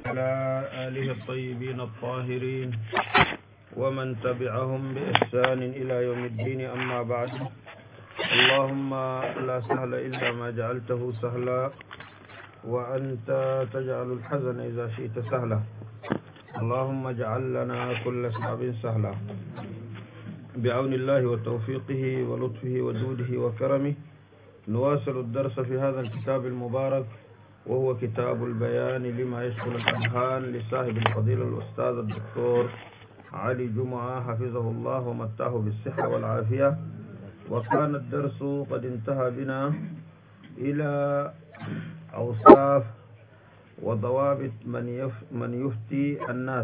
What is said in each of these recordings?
وعلى آله الطيبين الطاهرين ومن تبعهم بإحسان إلى يوم الدين. أما بعد، اللهم لا سهل إلا ما جعلته سهلا وأنت تجعل الحزن إذا شئت سهلا. اللهم اجعل لنا كل صعب سهلا بعون الله وتوفيقه ولطفه وجوده وكرمه. نواصل الدرس في هذا الكتاب المبارك، وهو كتاب البيان لما يشغل الأذهان لصاحب الفضيلة الأستاذ الدكتور علي جمعة حفظه الله ومتاه بالصحة والعافية. وكان الدرس قد انتهى بنا إلى أوصاف وضوابط من يفتي الناس،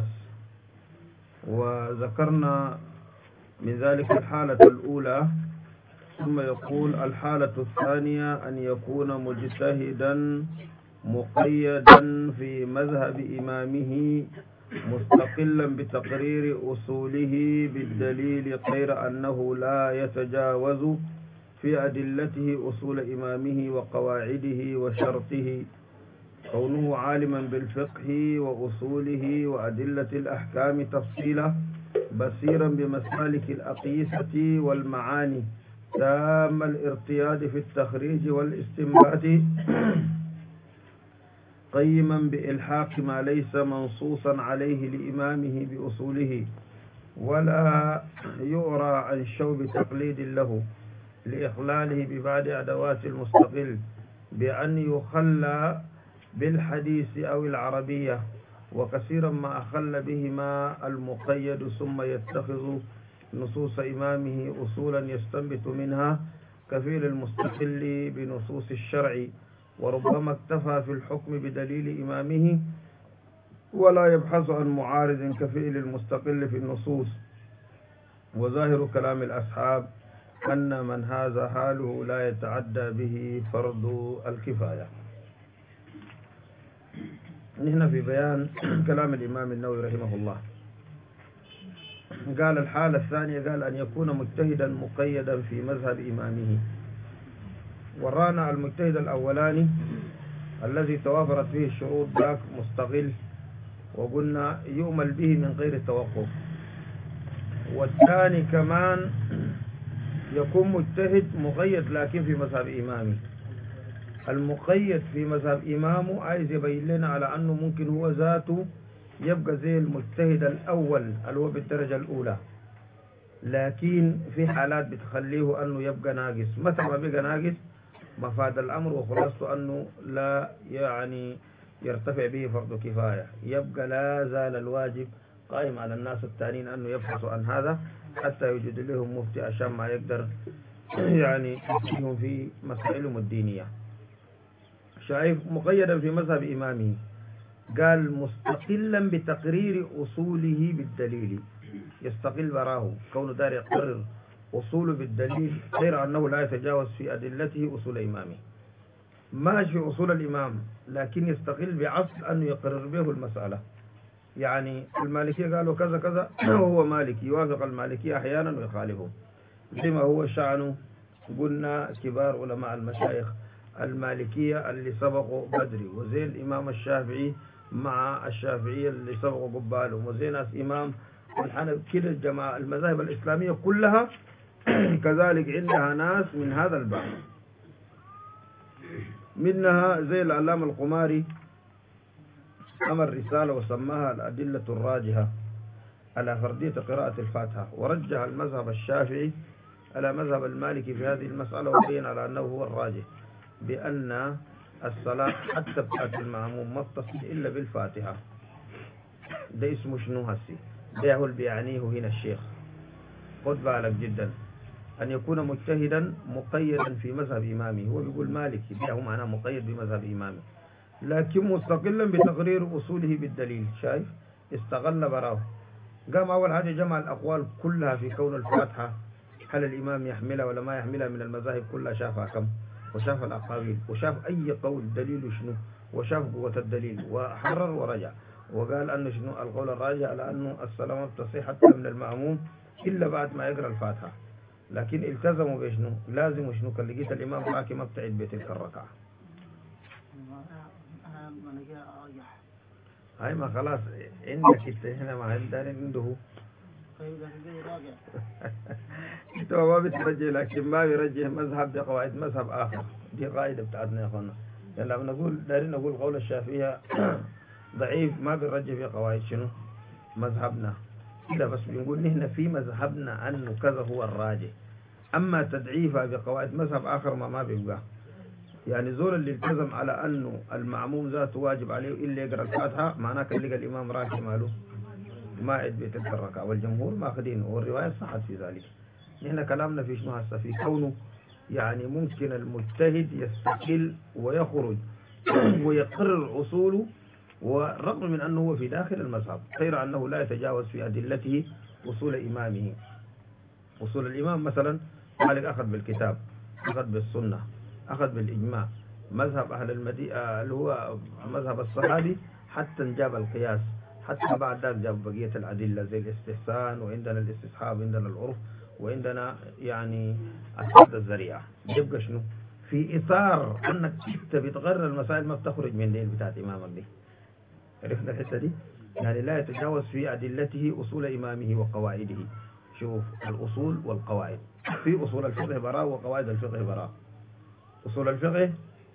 وذكرنا من ذلك الحالة الأولى. ثم يقول الحالة الثانية أن يكون مجتهدا مقيدا في مذهب إمامه مستقلا بتقرير أصوله بالدليل، غير أنه لا يتجاوز في أدلته أصول إمامه وقواعده وشرطه، كونه عالما بالفقه وأصوله وأدلة الأحكام تفصيلا، بصيرا بمسالك الأقيسة والمعاني، تام الارتياد في التخريج والاستنباط، قيما بإلحاق ما ليس منصوصا عليه لإمامه بأصوله، ولا يؤرى عن شوب تقليد له لإخلاله ببعض أدوات المستقل بأن يخلى بالحديث أو العربية، وكثيرا ما أخل بهما المقيد ثم يتخذ نصوص إمامه أصولا يستنبط منها كفيل المستقل بنصوص الشرع، وربما اكتفى في الحكم بدليل إمامه ولا يبحث عن معارض كفيل المستقل في النصوص. وظاهر كلام الأصحاب أن من هذا حاله لا يتعدى به فرض الكفاية. نحن في بيان كلام الإمام النووي رحمه الله. قال الحالة الثانية، قال أن يكون مجتهدا مقيدا في مذهب إمامه. ورانا المجتهد الأولاني الذي توافرت فيه الشروط ذاك مستقل، وقلنا يؤمل به من غير توقف. والثاني كمان يكون مجتهد مقيد لكن في مذهب إمامه. المقيد في مذهب إمامه عايز يبين لنا على أنه ممكن هو ذاته يبقى زي المجتهد الأول اللي هو بالدرجة الأولى، لكن في حالات بتخليه أنه يبقى ناقص. متى ما بقى ناقص مفاد الأمر وخلاصته أنه لا يعني يرتفع به فرض كفاية، يبقى لا زال الواجب قائم على الناس التانيين أنه يبحثوا عن هذا حتى يوجد لهم مفتي عشان ما يقدر يعني يفتيهم في مسائلهم الدينية. شايف مقيدا في مذهب إمامه، قال مستقلا بتقرير أصوله بالدليل، يستقل براه كونه دار يقرر أصوله بالدليل، غير أنه لا يتجاوز في أدلته أصول إمامه. ماشي في أصول الإمام لكن يستقل بعصر أنه يقرر به المسألة. يعني المالكية قالوا كذا كذا وهو مالكي يوافق المالكية أحيانا ويخالفهم، زي ما هو شأنه قلنا كبار علماء المشايخ المالكية اللي سبقوا بدري، وزي الإمام الشافعي مع الشافعية اللي سبقوا قبالهم، وزي ناس إمام الحنف. كده الجماعة المذاهب الإسلامية كلها كذلك عندها ناس من هذا الباب، منها زي العلامة القماري عمل رسالة وسماها الأدلة الراجحة على فردية قراءة الفاتحة، ورجح المذهب الشافعي على مذهب المالكي في هذه المسألة، وبين على أنه هو الراجح بأن الصلاة حتى بتاعت المعموم ما تصل إلا بالفاتحة. ده اسمه شنو هسي؟ ده هو اللي بيعنيه هنا الشيخ. خد بالك جدا أن يكون مجتهدا مقيدا في مذهب إمامه. هو بيقول مالكي، ده هو معناه مقيد بمذهب إمامه لكن مستقلا بتقرير أصوله بالدليل. شايف استغل براه. قام أول حاجة جمع الأقوال كلها في كون الفاتحة هل الإمام يحملها ولا ما يحملها من المذاهب كلها، شافها كم، وشاف الأقاويل، وشاف أي قول دليل شنو، وشاف قوة الدليل، وحرر ورجع، وقال أنه شنو القول الراجع على أنه السلامة تصيح حتى من المأموم إلا بعد ما يقرأ الفاتحة. لكن التزموا بشنو؟ لازم شنو كان لقيت الإمام حاكم ابتعد بتلك الركعة. هاي ما خلاص عندك انت هنا مع الدارين عنده. انت ما بترجع، لكن ما بيرجع مذهب بقواعد مذهب اخر. دي قاعده بتاعتنا يا اخوانا. يعني لما نقول دارين نقول قول الشافعيه ضعيف، ما بنرجع بقواعد شنو مذهبنا كده، بس بنقول نحن في مذهبنا انه كذا هو الراجح. اما تضعيفها بقواعد مذهب اخر ما بيبقى. يعني زول اللي التزم على انه المعموم ذاته واجب عليه الا يقرا الفاتحه، معناه كان لقى الامام راكع ماله ما عد بتلك الركعه، والجمهور ماخذينه والروايه صحت في ذلك. نحن كلامنا في شنو هسه؟ في كونه يعني ممكن المجتهد يستقل ويخرج ويقرر اصوله، ورغم من انه هو في داخل المذهب، غير انه لا يتجاوز في ادلته اصول امامه. اصول الامام مثلا مالك اخذ بالكتاب، اخذ بالسنه، أخذ بالإجماع. مذهب أهل المدينة اللي هو مذهب الصحابي حتى جاب القياس، حتى بعد ذلك جاب بقية الأدلة زي الاستحسان، وعندنا الاستصحاب، عندنا العرف، وعندنا يعني السد الذريعة. يبقى شنو؟ في إطار أنك أنت بتغير المسائل ما بتخرج من دين بتاعت إمامك دي. عرفنا الحتة دي؟ يعني لا يتجاوز في أدلته أصول إمامه وقواعده. شوف الأصول والقواعد، في أصول الفقه براء وقواعد الفقه براء. أصول الفقه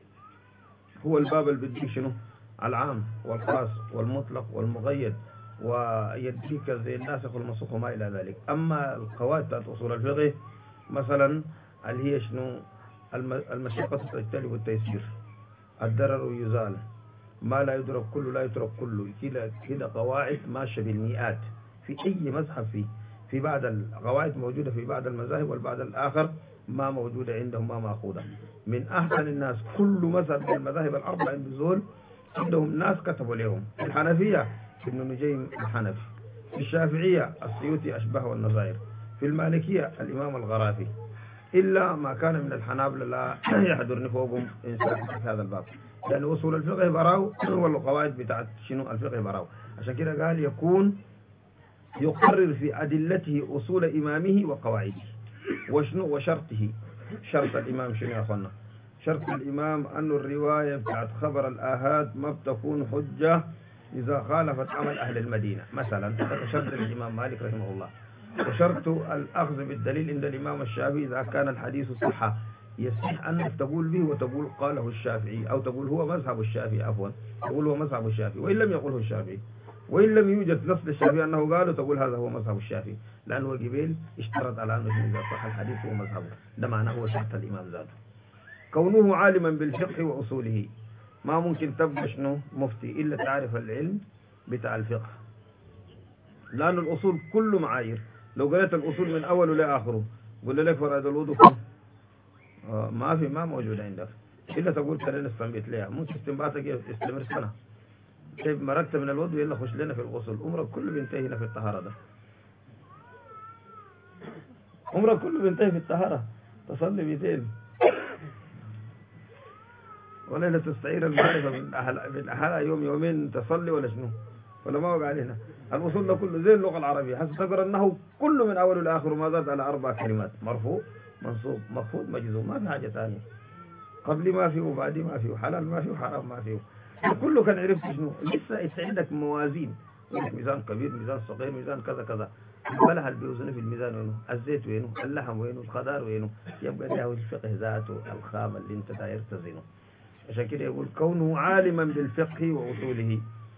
هو الباب اللي بيديك شنو؟ العام والخاص والمطلق والمقيد، ويديك زي الناسخ والمنسوخ وما إلى ذلك. أما القواعد بتاعت أصول الفقه مثلا اللي هي شنو؟ المشقة تجتلب التيسير، الضرر يزال، ما لا يدرك كله لا يترك كله. كده قواعد ماشية بالمئات في أي مذهب. في بعض القواعد موجودة في بعض المذاهب، والبعض الآخر ما موجودة عندهم، ما مأخوذة من أحسن الناس. كل مذهب من المذاهب الأربعة عند زول عندهم ناس كتبوا لهم. في الحنفية ابن نجيم الحنفي، في الشافعية السيوطي أشبه والنظائر، في المالكية الإمام الغرافي، إلا ما كان من الحنابلة لا يحضرني فوقهم إنسان في هذا الباب، لأن أصول الفقه براو والقواعد بتاعت شنو الفقه براو. عشان كده قال يكون يقرر في أدلته أصول إمامه وقواعده. وشنو وشرطه؟ شرط الإمام شنو يا أخوانا؟ شرط الإمام أن الرواية بتاعت خبر الآهات ما بتكون حجة إذا خالفت عمل أهل المدينة مثلا. هذا شرط الإمام مالك رحمه الله. وشرط الأخذ بالدليل عند الإمام الشافعي إذا كان الحديث صحة يصح أنك تقول به وتقول قاله الشافعي، أو تقول هو مذهب الشافعي، عفوا تقول هو مذهب الشافعي وإن لم يقله الشافعي، وإن لم يوجد نص الشافعي أنه قال تقول هذا هو مذهب الشافعي، لأنه الجبيل اشترط على أنه إذا صح الحديث هو مذهبه. ده معناه هو شرط الإمام ذاته. كونه عالما بالفقه وأصوله، ما ممكن تبقى شنو مفتي إلا تعرف العلم بتاع الفقه، لأن الأصول كله معايير. لو قرأت الأصول من أوله لآخره قل لك فرائض الوضوء ما موجود عندك، إلا تقول كلنا نستنبط لها. ممكن استنباطك يستمر سنة. كيف مرقت من الوضوء يلا خش لنا في الغسل، عمرك كله بينتهي هنا في الطهارة. ده عمرك كله بينتهي في الطهارة. تصلي 200 ولا تستعير المعرفة من أهلها يوم يومين تصلي ولا شنو، ولا ما وقع علينا. الوصول ده كله زي اللغة العربية، حتى تقرأ أنه كله من أول لآخر ما زاد على 4 كلمات: مرفوع، منصوب، مخفوض، مجزوم. ما في حاجة ثانية. قبل ما فيه وبعد ما فيه، حلال ما فيه وحرام ما فيه. كله كان عرفت شنو. لسه انت عندك موازين، ميزان كبير، ميزان صغير، ميزان كذا كذا. بلها اللي بيوزنه في الميزان وينه، الزيت وينه، اللحم وينه، الخضار وينه. يبقى ده هو الفقه ذاته، الخام اللي انت داير تزينه. عشان كده يقول كونه عالما بالفقه وأصوله.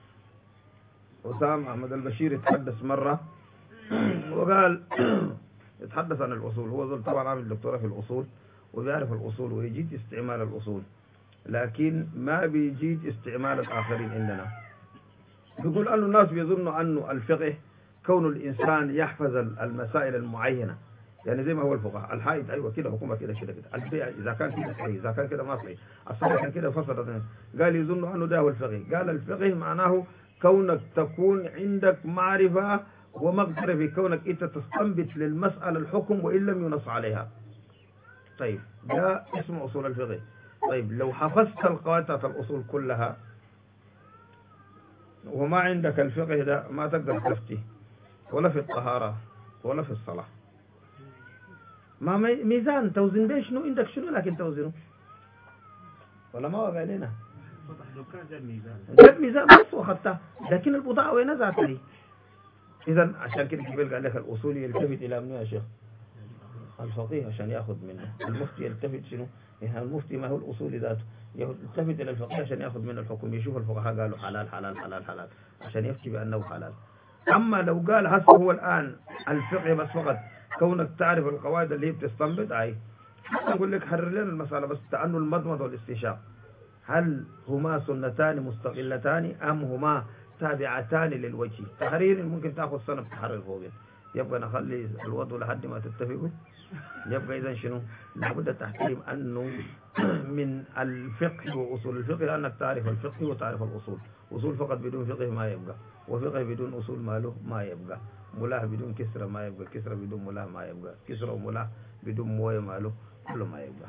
وسام أحمد البشير يتحدث مرة وقال يتحدث عن الأصول. هو ظل طبعا عامل دكتوراه في الأصول وبيعرف الأصول ويجيد استعمال الأصول، لكن ما بيجيد استعمال الآخرين عندنا. بيقول أنه الناس بيظنوا أنه الفقه كون الإنسان يحفظ المسائل المعينة، يعني زي ما هو الفقه الحائط أيوة كده حكومة كده كده كده، البيع إذا كان كده صحيح، إذا كان كده ما صحيح، الصلاة كان كده فصلت. قال يظنوا أنه ده هو الفقه. قال الفقه معناه كونك تكون عندك معرفة ومقدرة في كونك أنت تستنبط للمسألة الحكم وإن لم ينص عليها. طيب ده اسمه أصول الفقه. طيب لو حفظت القواعد الأصول كلها وما عندك الفقه ده ما تقدر تفتي ولا في الطهارة ولا في الصلاة. ما ميزان توزن بيه شنو عندك شنو، لكن توزنه ولا ما وقع علينا. جاب ميزان بس وخدتها، لكن البضاعة وين ذات لي؟ إذا عشان كده قبل قال لك الأصول يلتفت إلى منو يا شيخ؟ الفقيه عشان ياخذ منه. المفتي يلتفت شنو؟ يعني المفتي ما هو الأصول ذاته، يلتفت إلى الفقيه عشان ياخذ منه الحكم، يشوف الفقهاء قالوا حلال حلال حلال حلال عشان يفتي بأنه حلال. أما لو قال هسه هو الآن الفقه بس فقط كونك تعرف القواعد اللي هي بتستنبط نقول لك حرر لنا المسألة بس تأنوا المضمض والاستنشاق، هل هما سنتان مستقلتان أم هما تابعتان للوجه؟ تحرير ممكن تأخذ سنة بتحرر فوقين، يبقى نخلي الوضع لحد ما تتفقوا. يبقى إذا شنو؟ لابد تحكيم أنه من الفقه وأصول الفقه لأنك تعرف الفقه وتعرف الأصول. أصول فقط بدون فقه ما يبقى، وفقه بدون أصول ماله ما يبقى، ملاه بدون كسرة ما يبقى، كسرة بدون ملاه ما يبقى، كسرة وملاه بدون مويه ماله كله ما يبقى.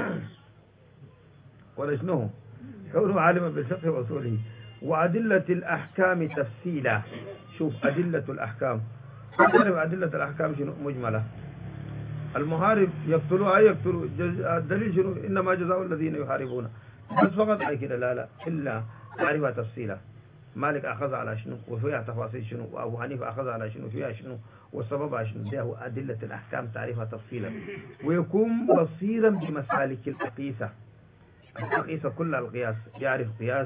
ولا شنو؟ كونه عالما بالفقه وأصوله وأدلة الأحكام تفصيلا. شوف أدلة الأحكام، تعرف أدلة الأحكام شنو؟ مجملة. المحارب يقتلوا يقتلوا، الدليل شنو؟ إنما جزاء الذين يحاربون، بس فقط أي كده لا إلا تعرفها تفصيلا. مالك أخذ على شنو وفيها تفاصيل شنو، وأبو حنيفة أخذ على شنو فيها شنو والسبب على شنو. ده هو أدلة الأحكام تعرفها تفصيلا، ويكون بصيرا بمسالك الأقيسة. الأقيسة كلها القياس، يعرف قياس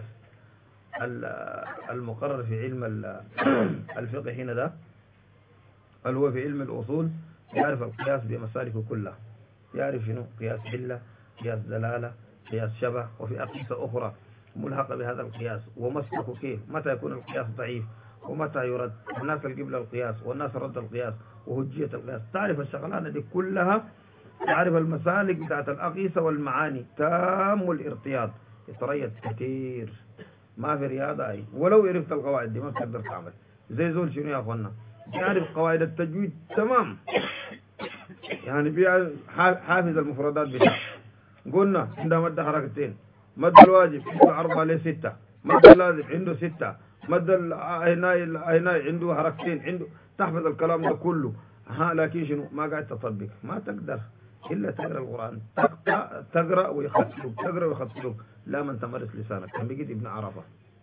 المقرر في علم الفقه هنا ده اللي هو في علم الأصول، يعرف القياس بمسالكه كلها، يعرف شنو قياس علة، قياس دلالة، قياس شبه، وفي أقيسة أخرى ملحقة بهذا القياس، ومسلكه كيف، متى يكون القياس ضعيف ومتى يرد، الناس القبل القياس والناس رد القياس وهجية القياس. تعرف الشغلانة دي كلها، تعرف المسالك بتاعت الأقيسة والمعاني، تام الارتياض، يتريض كثير، ما في رياضة ولو عرفت القواعد دي ما بتقدر تعمل. زي زول شنو يا أخوانا يعرف قواعد التجويد تمام، يعني في حافظ المفردات بتاعه، قلنا عنده مد حركتين، مد الواجب عنده 4 ل 6، مد اللازم عنده 6، مد الهناي عنده حركتين، عنده تحفظ الكلام ده كله. لكن شنو ما قاعد تطبق، ما تقدر إلا تقرأ القرآن، تقرأ ويخطلوك، تقرأ ويخطلوك، لا من تمارس لسانك. كان بيجي ابن عرفة،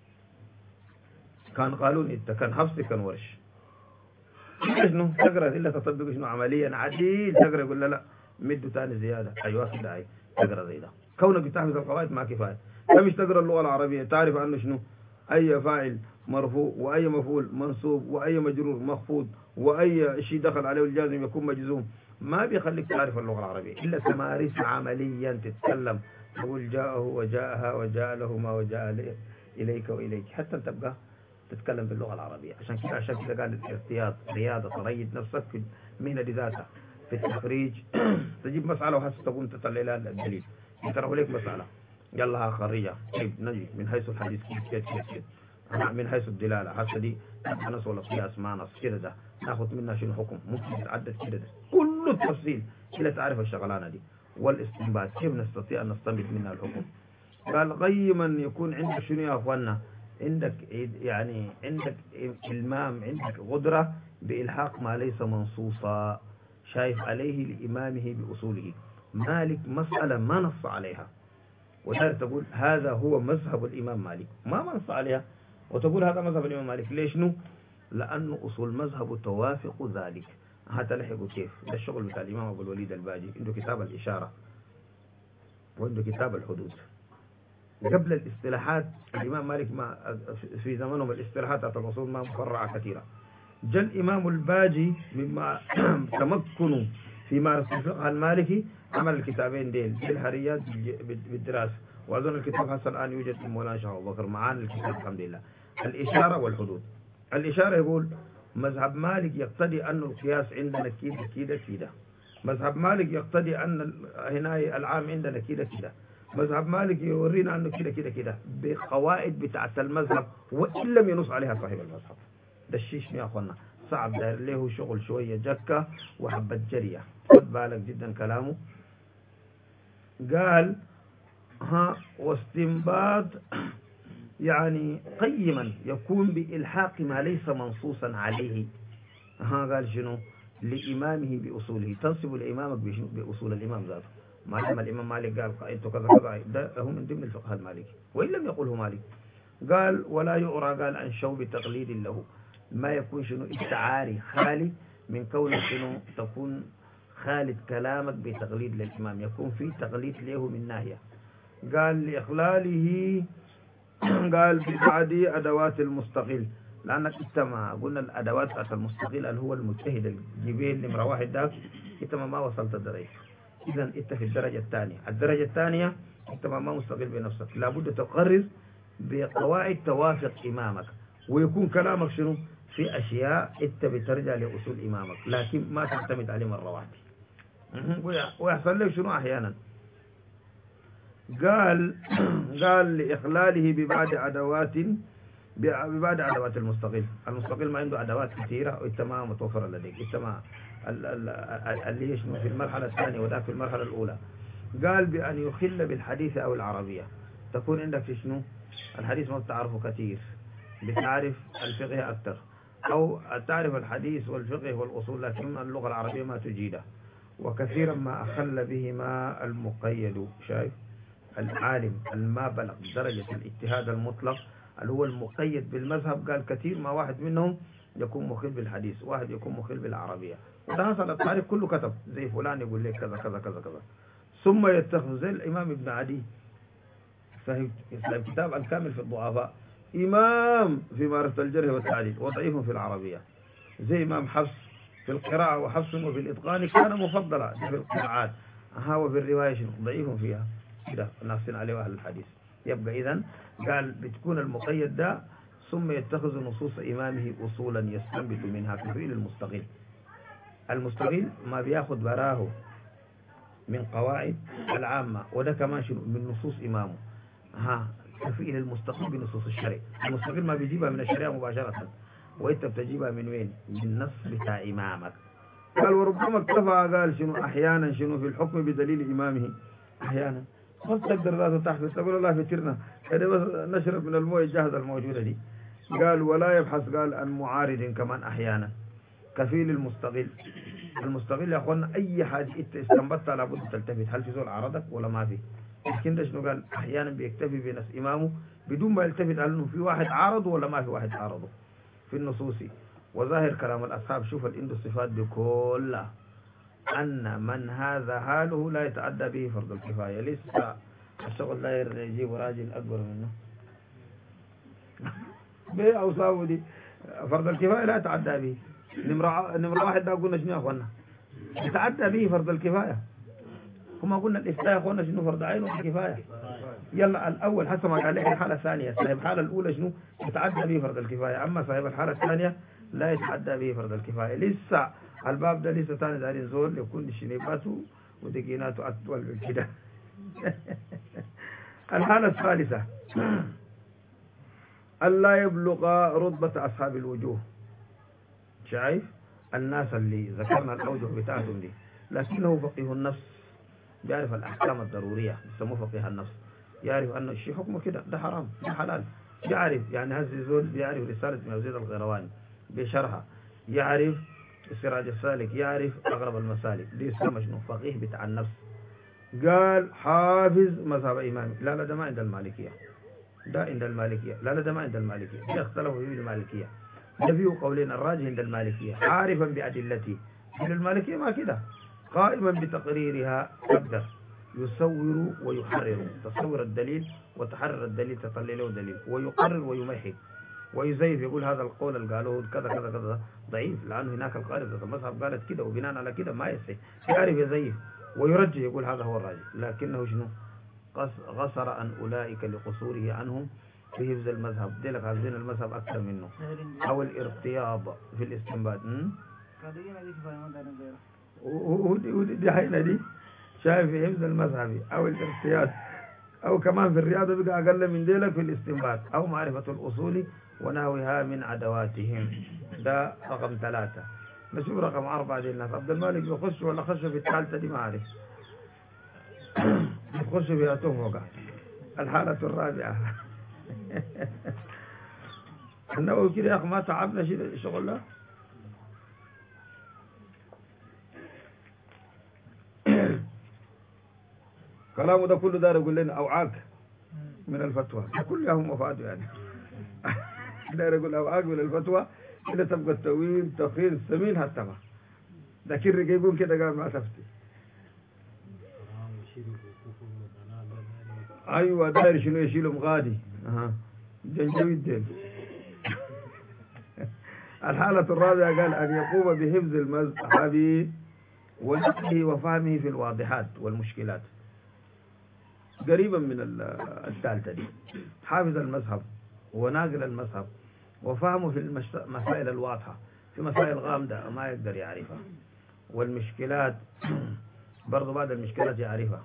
كان قالون إنت، كان حفص، كان ورش. شنو تقرأ إلا تطبق شنو عمليا عديل، تقرأ يقول لا مده ثاني زيادة، أيوة كده تقرأ زي ده. كونك بتحفظ القواعد ما كفاية، مش تقرأ اللغة العربية تعرف أنه شنو أي فاعل مرفوع وأي مفعول منصوب وأي مجرور مخفوض وأي شيء دخل عليه الجازم يكون مجزوم، ما بيخليك تعرف اللغة العربية إلا تمارس عمليا، تتكلم تقول جاءه وجاءها وجاء له ما وجاء إليك وإليك حتى تبقى تتكلم باللغة العربية. عشان كده قال الاحتياط رياضة، تريد نفسك في المهنة دي ذاتها، في التخريج تجيب مسألة وحتى تقوم تطلع لها الدليل، يقرأوا لك مسألة يلا خرجها كيف نجي من حيث الحديث كيف من حيث الدلالة، حتى دي نص ولا قياس ما نص كده ده ناخذ منها شنو حكم، ممكن يتعدد كده ده كل التفصيل إلى تعرف الشغلانة دي. والاستنباط كيف نستطيع أن نستنبط منها الحكم. قال غيما يكون عندك شنو يا أخوانا، عندك يعني عندك إلمام، عندك قدرة بإلحاق ما ليس منصوصا، شايف عليه لإمامه بأصوله. مالك مسألة ما نص عليها وتعرف تقول هذا هو مذهب الإمام مالك، ما نص عليها وتقول هذا مذهب الإمام مالك. ليش نو؟ لأنه أصول مذهب توافق ذلك. هتلحقوا كيف؟ ده الشغل بتاع الإمام أبو الوليد الباجي، عنده كتاب الإشارة وعنده كتاب الحدود. قبل الاصطلاحات الإمام مالك ما في زمانهم الاصطلاحات بتاعت الأصول ما مفرعة كثيرة. جاء الإمام الباجي مما تمكنوا في مارس الفقه المالكي عمل الكتابين ديل بالحريات بالدراسة، وأظن الكتاب هسه الآن يوجد في مولانا شيخ أبو بكر معانا الكتاب الحمد لله، الإشارة والحدود. الإشارة يقول مذهب مالك يقتضي أن القياس عندنا كده كده كده، مذهب مالك يقتضي أن هنا العام عندنا كده كده، مذهب مالك يورينا أنه كده كده كده بقواعد بتاعت المذهب وإن لم ينص عليها صاحب المذهب. ده الشيء يا أخوانا صعب، داير له شغل شوية جكة وحبة جرية، خد بالك جدا كلامه. قال واستنباط يعني قيما يكون بإلحاق ما ليس منصوصا عليه. قال شنو؟ لإمامه بأصوله، تنصب لإمامك بأصول الإمام ذاته. ما لما الإمام مالك قال قائدته كذا كذا ده هو من ضمن الفقه المالكي، وإن لم يقله مالك. قال ولا يؤرى قال عن شوب تقليد له، ما يكون شنو استعاري خالي من كون شنو تكون خالد كلامك بتقليد للإمام، يكون في تقليد له من ناحية. قال لإخلاله قال ببعد أدوات المستقل، لأنك ما قلنا الأدوات بتاعت المستقل اللي هو المجتهد الجبيل نمرة واحد ده، انت ما وصلت الدرجة، إذا انت في الدرجة الثانية. الدرجة الثانية انت ما مستقل بنفسك، لابد تقرر بقواعد توافق إمامك، ويكون كلامك شنو في أشياء انت بترجع لأصول إمامك، لكن ما تعتمد عليه مرة واحدة. ويحصل لك شنو أحيانا قال قال لإخلاله ببعض أدوات المستقل. المستقل ما عنده أدوات كثيرة وانت ما متوفرة لديك، انت ما اللي شنو في المرحلة الثانية وذاك في المرحلة الأولى. قال بأن يخل بالحديث أو العربية، تكون عندك في شنو الحديث ما بتعرفه كثير، بتعرف الفقه أكثر، أو تعرف الحديث والفقه والأصول لكن اللغة العربية ما تجيده. وكثيرا ما أخل بهما المقيد، شايف العالم الما بلغ درجة الاجتهاد المطلق اللي هو المقيد بالمذهب، قال كثير ما واحد منهم يكون مخل بالحديث، واحد يكون مخل بالعربية، وده حصل التاريخ كله كتب زي فلان يقول لك كذا كذا كذا كذا. ثم يتخذ زي الإمام ابن عدي في كتاب الكامل في الضعفاء إمام في معرفة الجرح والتعديل وضعيف في العربية، زي إمام حفص في القراءة وحفص وفي الإتقان كان مفضلا في القراءات، وفي الرواية ضعيف فيها كده ناقصين عليه أهل الحديث. يبقى إذن قال بتكون المقيد ده ثم يتخذ نصوص إمامه أصولا يستنبط منها كفيل المستقل. المستقل ما بياخد براه من قواعد العامة، وده كمان من نصوص إمامه. كفيل المستقل بنصوص الشرع، المستقل ما بيجيبها من الشريعة مباشرة، وإنت بتجيبها من وين؟ من نص بتاع إمامك. قال وربما اكتفى قال شنو أحيانا شنو في الحكم بدليل إمامه، أحيانا ما تقدر ذاته تحفظ تقول الله فترنا كده بس نشرب من المويه الجاهزة الموجودة دي. قال ولا يبحث قال عن معارض كمان أحيانا. كفيل المستقل، المستقل يا أخوانا أي حاجة أنت استنبطتها لابد تلتفت، هل في زول عارضك ولا ما في؟ لكن ده شنو قال أحيانا بيكتفي بنص إمامه بدون ما يلتفت هل إنه في واحد عارضه ولا ما في واحد عارضه في النصوص. وظاهر كلام الأصحاب شوف عنده الصفات دي كلها، أن من هذا حاله لا يتعدى به فرض الكفاية، لسه الشغل لا يجيب راجل أكبر منه بأوصافه دي، فرض الكفاية لا يتعدى به. نمرة واحد ده قلنا شنو يا أخوانا يتعدى به فرض الكفاية، كما قلنا الإفتاء يا أخوانا شنو فرض عين والكفاية. يلا الأول حسب ما قال لك الحالة الثانية، صاحب الحالة الأولى شنو يتعدى به فرض الكفاية، أما صاحب الحالة الثانية لا يتعدى به فرض الكفاية. لسه الباب ده لسه ثاني دارين زول يكون شنيباته ودقيناته أطول من كده. الحالة الثالثة ألا يبلغ رتبة أصحاب الوجوه، شايف الناس اللي ذكرنا الأوجه بتاعتهم دي، لكنه فقيه النفس يعرف الأحكام الضرورية، يسموه فقيه النفس، يعرف أن الشيء حكمه كده ده حرام ده حلال، يعرف يعني هذا زول بيعرف رسالة ابن يزيد القيرواني بشرحها، يعرف السراج السالك، يعرف أغرب المسالك، دي اسمه شنو فقيه بتاع النفس. قال حافظ مذهب إمامي، لا ده ما عند المالكية، ده عند المالكية، لا ده ما عند المالكية، ده اختلفوا في المالكية، ده فيه قولين الراجح عند المالكية، عارفا بأدلته، عند المالكية ما كده، قائما بتقريرها يقدر يصور ويحرر، تصور الدليل وتحرر الدليل تطلع له دليل، ويقرر ويمهد ويزيف، يقول هذا القول اللي قالوه كذا كذا كذا ضعيف، لأنه هناك القارئ المذهب قالت كده وبناء على كده ما يصح، يعرف يزيف ويرجع يقول هذا هو الراجح، لكنه شنو غصر عن أولئك لقصوره عنهم في حفظ المذهب، دي لك حافظين المذهب أكثر منه، أو الارتياض في الاستنباط. ودي حينا دي شايف في حفظ المذهب أو الارتياض، أو كمان في الرياضة بقى أقل من ذلك في الاستنباط، أو معرفة الأصول ونحوها من أدواتهم. ده رقم 3. نشوف رقم 4 دي الناس عبد المالك بيخش ولا خش في الثالثة دي ما أعرف. بيخش فيها تفوقع. الحالة الرابعة النووي كده يا أخي ما تعبنا شغل له. كلامه ده كله دار يقول لنا أوعاك من الفتوى كلها هم مفاده يعني. دار يقول أوعاك من الفتوى إلا تبقى التأويل تخير السمين هتبع لكن رجيبون كده قال ما تفتي. أيوة داير شنو يشيلهم غادي جنجويد ديل. الحالة الرابعة قال أن يقوم بحفظ المذهب ونقله وفهمه في الواضحات والمشكلات. قريبا من الثالثة دي حافظ المذهب وناقل المذهب وفهمه في المسائل الواضحة، في مسائل غامضة ما يقدر يعرفها، والمشكلات برضو بعد المشكلات يعرفها،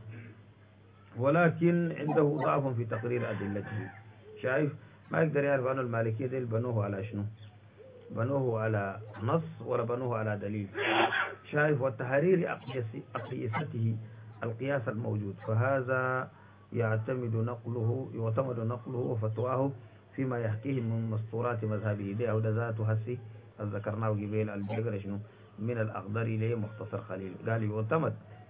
ولكن عنده ضعف في تقرير أدلته. شايف ما يقدر يعرف أن المالكية دي بنوه على شنو، بنوه على نص ولا بنوه على دليل. شايف والتحرير أقيسته القياس الموجود، فهذا يعتمد نقله وفتواه فيما يحكيه من مسطورات مذهبه. دي أو ذاته هسي ذكرناه قبيل البقرة شنو من الأخضر إليه مختصر خليل قال يعتمد،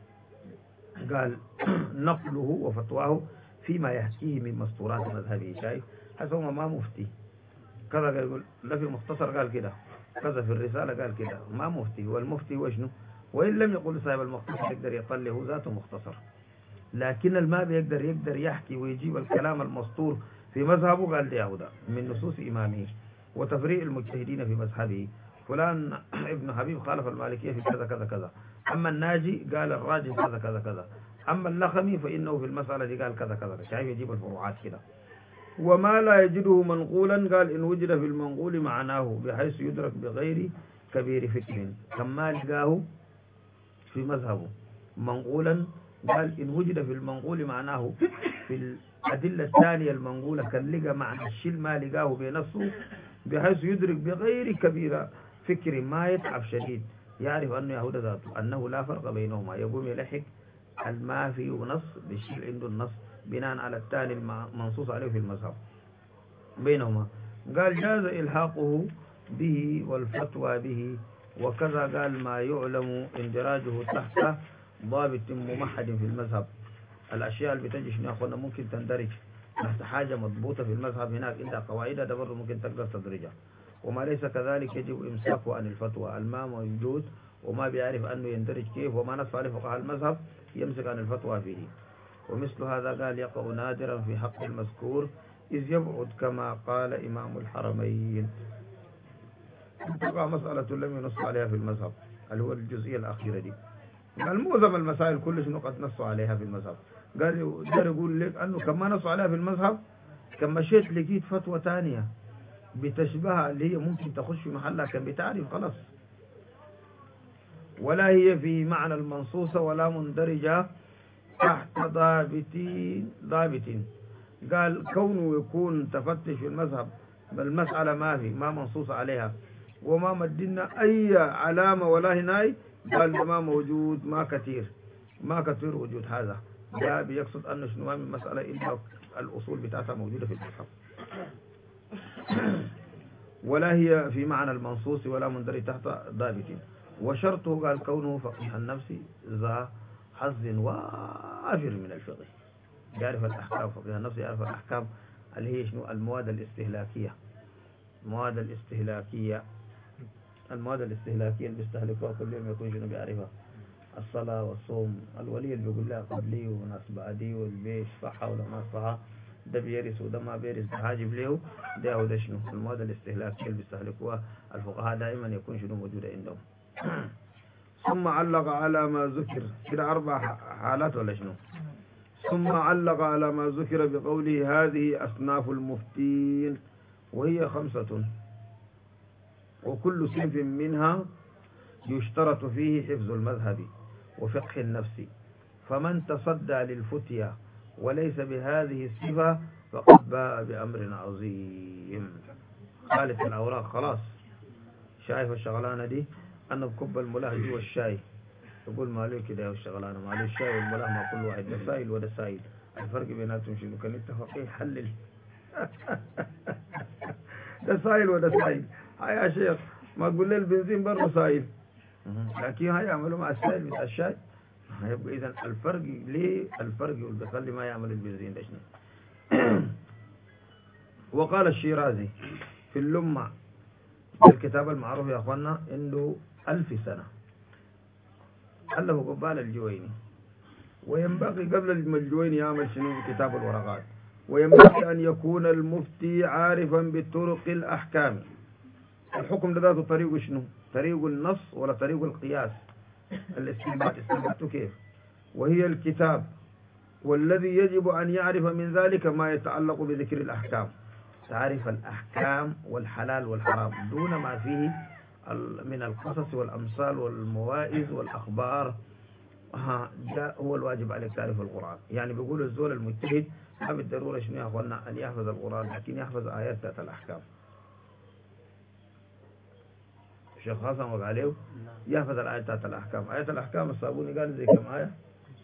قال نقله وفتواه فيما يحكيه من مسطورات مذهبه. شايف حسب ما مفتي كذا يقول لا في مختصر قال كده كذا في الرسالة قال كده ما مفتي، والمفتي وشنو وإن لم يقول صاحب المختصر يقدر يطلع ذاته مختصر، لكن الما يقدر يحكي ويجيب الكلام المسطور في مذهبه. قال ده يهودا من نصوص إمامه وتفريع المجتهدين في مذهبه. فلان ابن حبيب خالف المالكية في كذا كذا كذا، أما الناجي قال الراجح كذا كذا كذا، أما اللخمي فإنه في المسألة دي قال كذا كذا. شايف يجيب الفروعات كده. وما لا يجده منقولا قال إن وجد في المنقول معناه بحيث يدرك بغير كبير فكر. كما لقاه في مذهبه منقولا قال إن وجد في المنقول معناه في الأدلة الثانية المنقولة كان لقى معنى الشيء ما لقاه بنفسه بحيث يدرك بغير كبير فكر ما يتعب شديد، يعرف أنه يهود ذاته أنه لا فرق بينهما، يقوم يلحق الما فيه نص بالشيء عنده النص بناء على الثاني المنصوص عليه في المذهب بينهما. قال جاز إلحاقه به والفتوى به، وكذا قال ما يعلم اندراجه تحت ضابط ممحد في المذهب. الأشياء اللي بتجي شنو يا أخوانا ممكن تندرج تحت حاجة مضبوطة في المذهب هناك عندها قواعدها ده برضه ممكن تقدر تدرجها، وما ليس كذلك يجب إمساكه عن الفتوى. الماء موجود وما بيعرف أنه يندرج كيف وما نص عليه فقهاء المذهب يمسك عن الفتوى فيه. ومثل هذا قال يقع نادرا في حق المذكور إذ يبعد كما قال إمام الحرمين. تبقى مسألة لم ينص عليها في المذهب اللي هو الجزئية الأخيرة دي. قال معظم المسائل كل شنو قد نصوا عليها في المذهب. قال يقول لك أنه كما نصوا عليها في المذهب كم مشيت لقيت فتوى تانية بتشبهها اللي هي ممكن تخش في محلها كان بتعرف خلاص، ولا هي في معنى المنصوصة ولا مندرجة تحت ضابط. قال كونه يكون تفتش في المذهب بالمسألة ما منصوص عليها وما مدينا أي علامة ولا هناي، قال ما موجود ما كثير وجود هذا. ده بيقصد أن شنو من مسألة إلا الأصول بتاعتها موجودة في المذهب ولا هي في معنى المنصوص ولا مندرج تحت ضابط. وشرطه قال كونه فقيه النفس ذا حظ وافر من الفقه، يعرف الأحكام. فقيه النفس يعرف الأحكام اللي هي شنو المواد الاستهلاكية اللي بيستهلكوها كل يوم يكون شنو بيعرفها، الصلاة والصوم. الولي اللي بيقول لها قبلي وناس بعدي والبيش صحة ولا ما صحة، ده بيرث وده ما بيرث، ده حاجب له ده أو ده شنو المواد الاستهلاكية اللي بيستهلكوها الفقهاء دائما يكون شنو موجودة عندهم. ثم علق على ما ذكر كده 4 حالات ولا شنو. ثم علق على ما ذكر بقوله هذه أصناف المفتين وهي 5 وكل صنف منها يشترط فيه حفظ المذهب وفقه النفس، فمن تصدى للفتية وليس بهذه الصفة فقد باء بأمر عظيم. خالف الأوراق خلاص. شايف الشغلانة دي أنا بكب الملاه جوا الشاي يقول مالي كده يا الشغلانة مالي الشاي والملاه ما كل واحد ده سائل وده سائل، الفرق بيناتهم شنو؟ كان اتفقين حلل ده سائل وده سائل. هاي يا شيخ ما تقول لي البنزين برضه سائل، لكن هاي يعملوا مع السائل بتاع الشاي هيبقى إذا الفرق ليه الفرق بيخلي ما يعمل البنزين ده شنو. وقال الشيرازي في اللمع الكتاب المعروف يا أخوانا عنده 1000 سنة، ألفه قبال الجويني، وينبغي قبل الجويني يعمل شنو كتاب الورقات، وينبغي أن يكون المفتي عارفا بطرق الأحكام. الحكم ذاته طريقه شنو؟ طريق النص ولا طريق القياس؟ الاستنباط استنباطه كيف؟ وهي الكتاب، والذي يجب أن يعرف من ذلك ما يتعلق بذكر الأحكام، تعرف الأحكام والحلال والحرام دون ما فيه من القصص والأمثال والمواعظ والأخبار. ده هو الواجب عليك تعرف القرآن. يعني بيقول الزول المجتهد ما بالضرورة شنو يا أخوانا أن يحفظ القرآن، لكن يحفظ آيات ذات الأحكام. الشيخ حسن وقع عليه يحفظ الآيات ذات الأحكام. آيات الأحكام الصابوني قال زي كم آية؟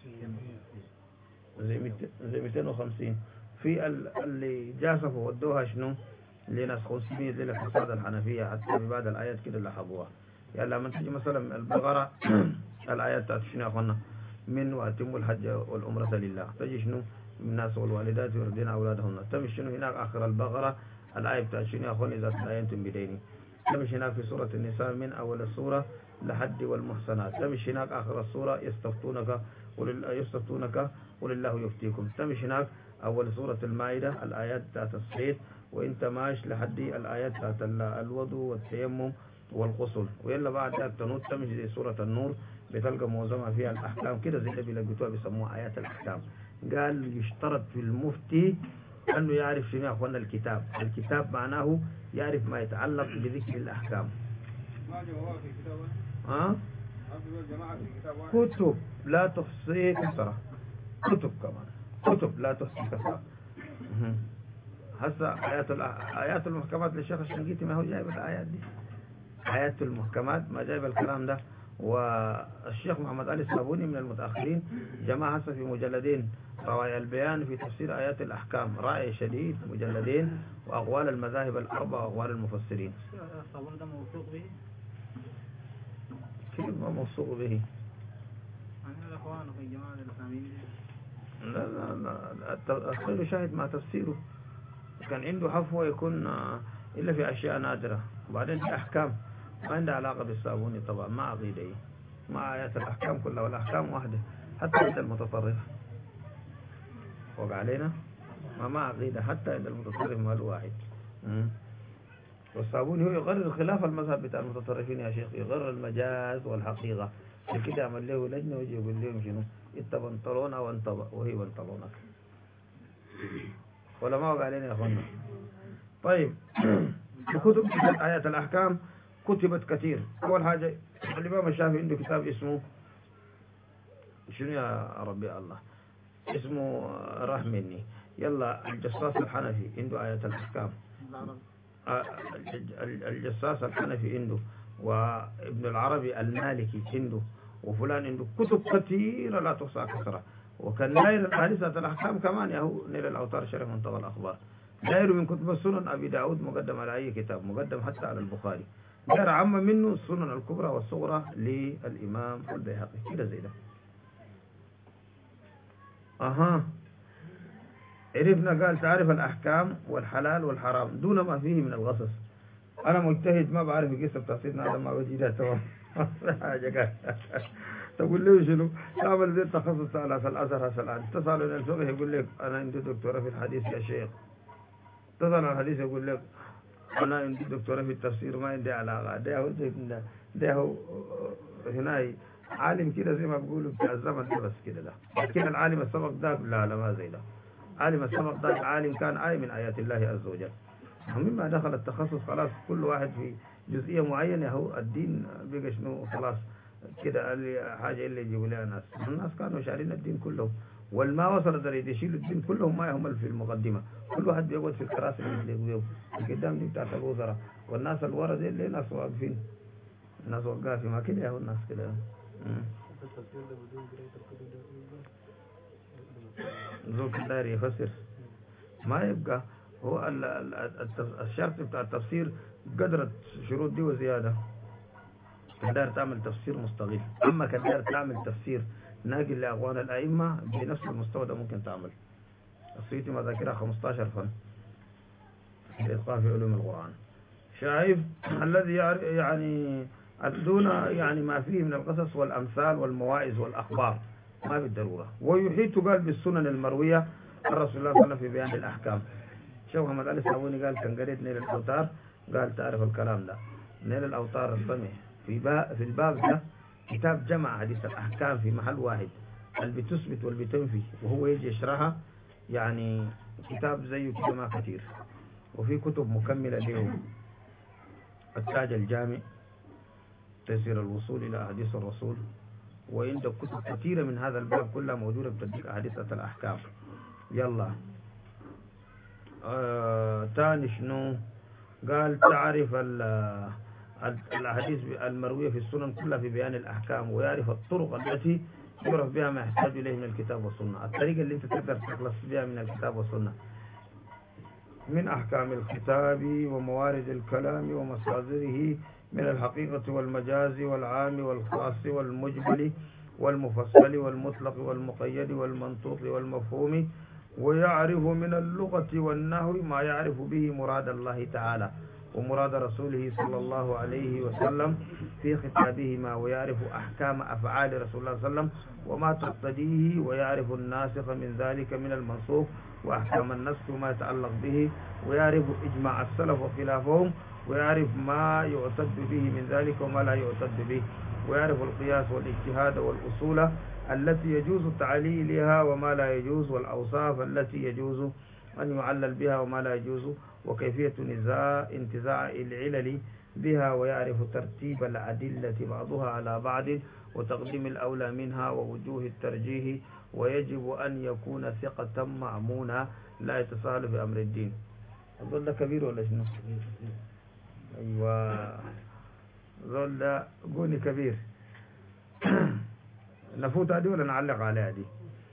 زي 250. في اللي جاسفوا ودوها شنو لناس خصوصية زي الاقتصاد الحنفية، حتى في بعض الآيات كده اللي حبوها. يعني لما تجي مثلا البقرة الآيات بتاعت شنو يا أخوانا؟ من وأتموا الحج والعمرة لله، تجي شنو من الناس والوالدات يرضين أولادهن. تمشي شنو هناك آخر البقرة الآية بتاعت شنو يا أخوانا؟ إذا تداينتم بدين. تمشي هناك في سورة النساء من أول السورة لحد والمحصنات. تمشي هناك آخر السورة يستفتونك قل الله يفتيكم. تمشي هناك أول سورة المائدة الآيات بتاعت الصيد، وانت ماش لحد الآيات بتاعت الوضوء والتيمم والغسل. ويلا بعد ذلك تنوت تمشي زي سورة النور بتلقى معظمها فيها الأحكام كده زي اللي بيلقيتوها بيسموها آيات الأحكام. قال يشترط في المفتي أنه يعرف شنو يا أخوانا الكتاب. الكتاب معناه يعرف ما يتعلق بذكر الأحكام. كتب لا تحصي كثرة، كتب كمان كتب لا تحصي كثرة. هسه آيات المحكمات للشيخ الشنقيطي ما هو جايب الآيات دي، آيات المحكمات ما جايب الكلام ده. والشيخ محمد علي الصابوني من المتأخرين جمع هسه في مجلدين رواية البيان في تفسير آيات الأحكام، رأي شديد مجلدين، وأقوال المذاهب الأربعة وأقوال المفسرين. الصابون ده موثوق به؟ كيف ما موثوق به؟ أنا الأخوان في الجماعة الإسلاميين. لا الخير شاهد مع تفسيره. كان عنده حفوة يكون إلا في أشياء نادرة، وبعدين في أحكام ما عندها علاقة بالصابوني طبعا، ما عقيدة ما آيات الأحكام كلها، والأحكام واحدة حتى عند المتطرف. وقع علينا ما عقيدة حتى عند المتطرف ما له واحد. والصابوني هو يقرر خلاف المذهب بتاع المتطرفين يا شيخ، يقرر المجاز والحقيقة. كده عمل له لجنة ويجي يقول لهم شنو انت بنطلون او انت وهي بنطلونك، ولا ما وقع علينا يا اخوانا. طيب الكتب آيات الأحكام كتبت كثير. أول حاجة الإمام الشافعي عنده كتاب اسمه شنو يا ربي الله اسمه راح مني. يلا الجصاص الحنفي عنده آيات الأحكام، الجصاص الحنفي عنده، وابن العربي المالكي عنده، وفلان عنده كتب كثيرة لا تحصى كثرة. وكان نايل الحديث الأحكام كمان يهو نيل الأوتار شرح منتقى الأخبار. داير من كتب السنن أبي داود مقدم على أي كتاب، مقدم حتى على البخاري. داير عامة منه السنن الكبرى والصغرى للإمام البيهقي كده زي ده. عرفنا قال تعرف الأحكام والحلال والحرام دون ما فيه من الغصص. أنا مجتهد ما بعرف قصة تفسيرنا هذا ما بجي ده تمام حاجة قال تقول له شنو تعمل زي التخصص على الأزهر هسه الآن تسأل عن الفقه يقول لك أنا عندي دكتوراه في الحديث يا شيخ، تسأل عن الحديث يقول لك أنا عندي دكتوراه في التفسير ما عندي علاقة. ده هو هنا عالم كده زي ما بيقولوا بتاع الزمن ده بس كده. لا لكن العالم السبق ده لا ما زي ده. عالم السبق ده عالم كان آية من آيات الله عز وجل. مما دخل التخصص خلاص كل واحد في جزئية معينة هو الدين بقى شنو خلاص كده حاجة اللي يجيبوا لها الناس كانوا شارين الدين كله، والما وصل درجة يشيلوا الدين كلهم ما هم في المقدمة. كل واحد بيقعد في الكراسي اللي قدام دي بتاعت الوزراء، والناس الورا دي اللي ناس واقفين الناس وقافين ما كده يا الناس كده. زوج داير يفسر ما يبقى هو الشرط بتاع التفسير قدرت شروط دي وزيادة. كان داير تعمل تفسير مستغل. أما كان داير تعمل تفسير ناقل لأقوال الأئمة بنفس المستوى ده ممكن تعمل. السيوطي مذاكرها 15 فن في الإتقان في علوم القرآن. شايف الذي يعني دون يعني ما فيه من القصص والأمثال والمواعظ والأخبار ما بالضرورة. ويحيط قال بالسنن المروية الرسول الله صلى الله عليه وسلم في بيان الأحكام. شيخ محمد علي الصابوني قال كان قريت نيل الأوتار، قال تعرف الكلام ده نيل الأوتار السمع في الباب ده كتاب جمع حديث الأحكام في محل واحد، اللي بتثبت واللي بتنفي وهو يجي يشرحها. يعني كتاب زيه كده ما كثير. وفي كتب مكملة له، التاج الجامع، تيسير الوصول إلى أحاديث الرسول. وعنده كتب كثيرة من هذا الباب كلها موجودة بتديك أحاديث الأحكام. يلا تاني شنو قال؟ تعرف الأحاديث المروية في السنن كلها في بيان الأحكام، ويعرف الطرق التي يعرف بها ما يحتاج إليه من الكتاب والسنة، الطريقة اللي أنت تقدر تخلص بها من الكتاب والسنة، من أحكام الكتاب وموارد الكلام ومصادره من الحقيقة والمجاز والعام والخاص والمجمل والمفصل والمطلق والمقيد والمنطوق والمفهوم. ويعرف من اللغة والنحو ما يعرف به مراد الله تعالى ومراد رسوله صلى الله عليه وسلم في خطابهما، ويعرف أحكام أفعال رسول الله صلى الله عليه وسلم وما تقتضيه، ويعرف الناسخ من ذلك من المنسوخ وأحكام النسخ وما يتعلق به، ويعرف إجماع السلف وخلافهم، ويعرف ما يعتد به من ذلك وما لا يعتد به، ويعرف القياس والاجتهاد والأصول التي يجوز تعليلها وما لا يجوز، والأوصاف التي يجوز أن يعلل بها وما لا يجوز، وكيفية انتزاع العلل بها، ويعرف ترتيب الأدلة بعضها على بعض وتقديم الأولى منها ووجوه الترجيح، ويجب أن يكون ثقة مأمونا لا يتساهل في أمر الدين. أقول ده كبير ولا شنو؟ أيوة أقول ده قولي كبير. نفوت هذه ولا نعلق عليها دي؟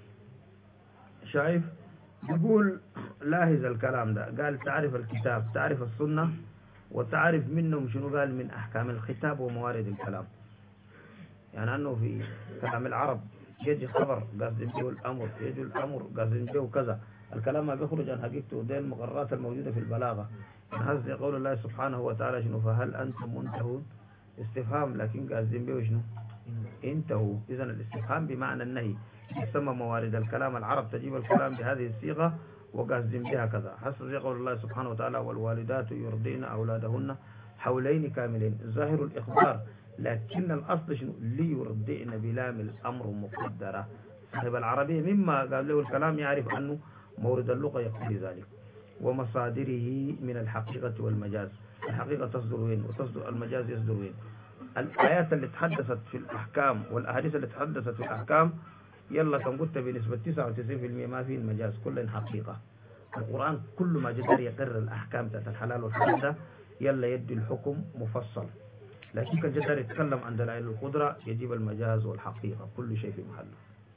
شايف يقول لاحظ الكلام ده، قال تعرف الكتاب، تعرف السنة، وتعرف منهم شنو قال من أحكام الخطاب وموارد الكلام. يعني أنه في كلام العرب يجي خبر قاصدين به الأمر، يجي الأمر قاصدين به كذا، الكلام ما بيخرج عن حقيقته. دي المقررات الموجودة في البلاغة. هذا قول الله سبحانه وتعالى شنو؟ فهل أنتم منتهون؟ استفهام، لكن قاصدين به شنو؟ انتهوا. إذا الاستفهام بمعنى النهي. يسمى موارد الكلام. العرب تجيب الكلام بهذه الصيغة وقاصدين بها كذا، حسب قول الله سبحانه وتعالى والوالدات يرضين أولادهن حولين كاملين، ظاهر الإخبار، لكن الأصل شنو؟ ليرضئن بلام الأمر مقدرة. صاحب العربية مما قال له الكلام يعرف أنه مورد اللغة يقتضي ذلك. ومصادره من الحقيقة والمجاز. الحقيقة تصدر وين؟ وتصدر المجاز يصدر وين؟ الآيات اللي تحدثت في الأحكام والأحاديث اللي تحدثت في الأحكام يلا كان قلت بنسبة 99% ما في المجاز، كلها حقيقة. القرآن كل ما جدار يقرر الأحكام بتاعت الحلال والحرام ده يلا يدي الحكم مفصل، لكن كان جدار يتكلم عن دلائل القدرة يجيب المجاز والحقيقة، كل شيء في محله.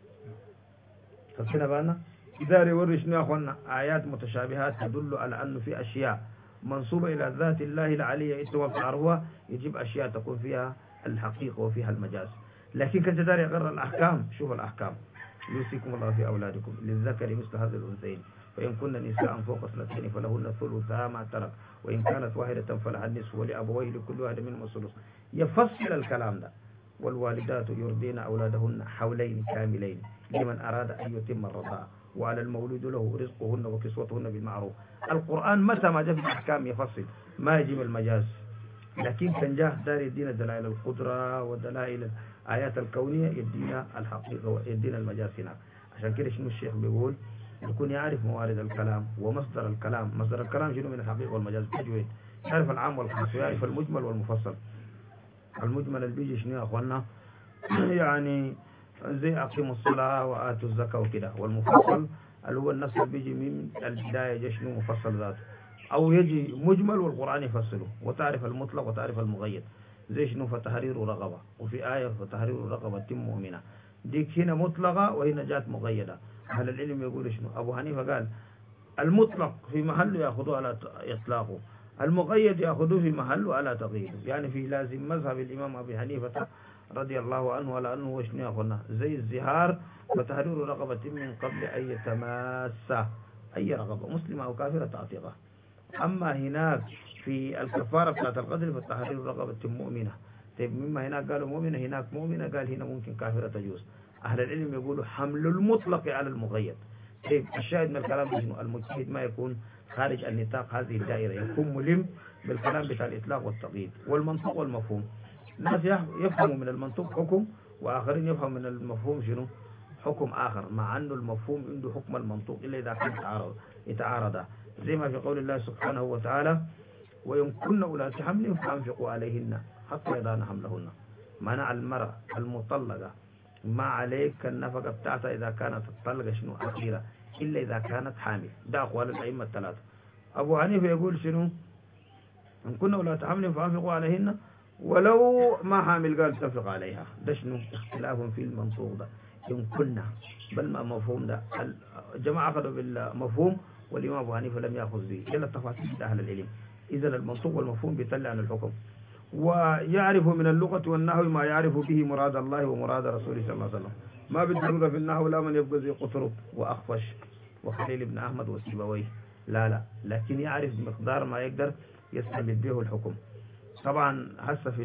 فكنا بقى إذا يوري شنو يا أخوانا؟ آيات متشابهات تدل على أنه في أشياء منصوبة إلى ذات الله العلية استوى في عروها، يجيب أشياء تكون فيها الحقيقة وفيها المجاز. لكن كان جدار يقرر الأحكام. شوف الأحكام: يوصيكم الله في أولادكم للذكر مثل هذه الأنثيين، فإن كن نساء فوق اثنتين فلهن ثلثا ما ترك، وإن كانت واحدة فلها النصف، ولأبويه لكل واحد منهم الثلث. يفصل الكلام ده. والوالدات يرضين أولادهن حولين كاملين لمن أراد أن يتم الرضاعة، وعلى المولود له رزقهن وكسوتهن بالمعروف. القرآن متى ما جاء في الأحكام يفصل، ما يجيب المجاز. لكن كان جاء دار يدينا دلائل القدرة ودلائل الآيات الكونية، يدينا الحقيقة ويدينا المجاز هناك. عشان كده شنو الشيخ بيقول؟ يكون يعرف موارد الكلام ومصدر الكلام. مصدر الكلام شنو؟ من الحقيقة والمجاز. تجويد، يعرف العام والخاص، ويعرف المجمل والمفصل. المجمل اللي بيجي شنو يا أخوانا؟ يعني زي أقيموا الصلاة وآتوا الزكاة وكده. والمفصل اللي هو النص اللي بيجي من البداية يجي شنو؟ مفصل ذاته، أو يجي مجمل والقرآن يفصله. وتعرف المطلق وتعرف المقيد. زي شنو؟ فتحرير رقبة، وفي آية فتحرير رقبة مؤمنة. ديك هنا مطلقة وهنا جات مقيدة. أهل العلم يقول شنو؟ أبو حنيفة قال المطلق في محله يأخذوه على إطلاقه، المقيد يأخذوه في محله على تقييده. يعني في لازم مذهب الإمام أبي حنيفة رضي الله عنه ولا أنه وشنو يا زي الزهار وتحرير رقبة من قبل أن يتماسى، أي رقبة مسلمة أو كافرة تعتقها. أما هناك في الكفارة بتاعت القتل فتحرير رقبة مؤمنة. طيب مما هناك قالوا مؤمنة هناك مؤمنة، قال هنا ممكن كافرة تجوز. أهل العلم يقولوا حمل المطلق على المقيد. طيب الشاهد من الكلام شنو؟ المجتهد ما يكون خارج النطاق هذه الدائرة، يكون ملم بالكلام بتاع الإطلاق والتقييد والمنطوق والمفهوم. الناس يفهموا من المنطوق حكم، وآخرين يفهموا من المفهوم شنو؟ حكم آخر، مع أنه المفهوم عنده حكم المنطوق إلا إذا كان يتعارض، زي ما في قول الله سبحانه وتعالى: وإن كن أولات حمل فأنفقوا عليهن حتى يضعن حملهن. منع المرأة المطلقة ما عليك النفقة بتاعتها إذا كانت الطلقة شنو أخيرة، إلا إذا كانت حامل. ده أقوال الأئمة الثلاثة. أبو حنيفة يقول شنو؟ إن كنا أولات حمل فأنفقوا عليهن، ولو ما حامل قال تنفق عليها. ده شنو؟ اختلاف في المنطوق ده. إن كنا بل ما مفهوم ده، الجماعة أخذوا بالمفهوم والإمام أبو حنيفة لم يأخذ به. إلا التفاصيل أهل العلم. إذا المنطوق والمفهوم بيطلع عن الحكم، ويعرف من اللغة والنحو ما يعرف به مراد الله ومراد رسوله صلى الله عليه وسلم. ما بالضرورة في النحو لا من يبقى زي قطرب وأخفش وخليل بن أحمد وسيبويه، لا، لكن يعرف مقدار ما يقدر يستمد به الحكم. طبعا هسه في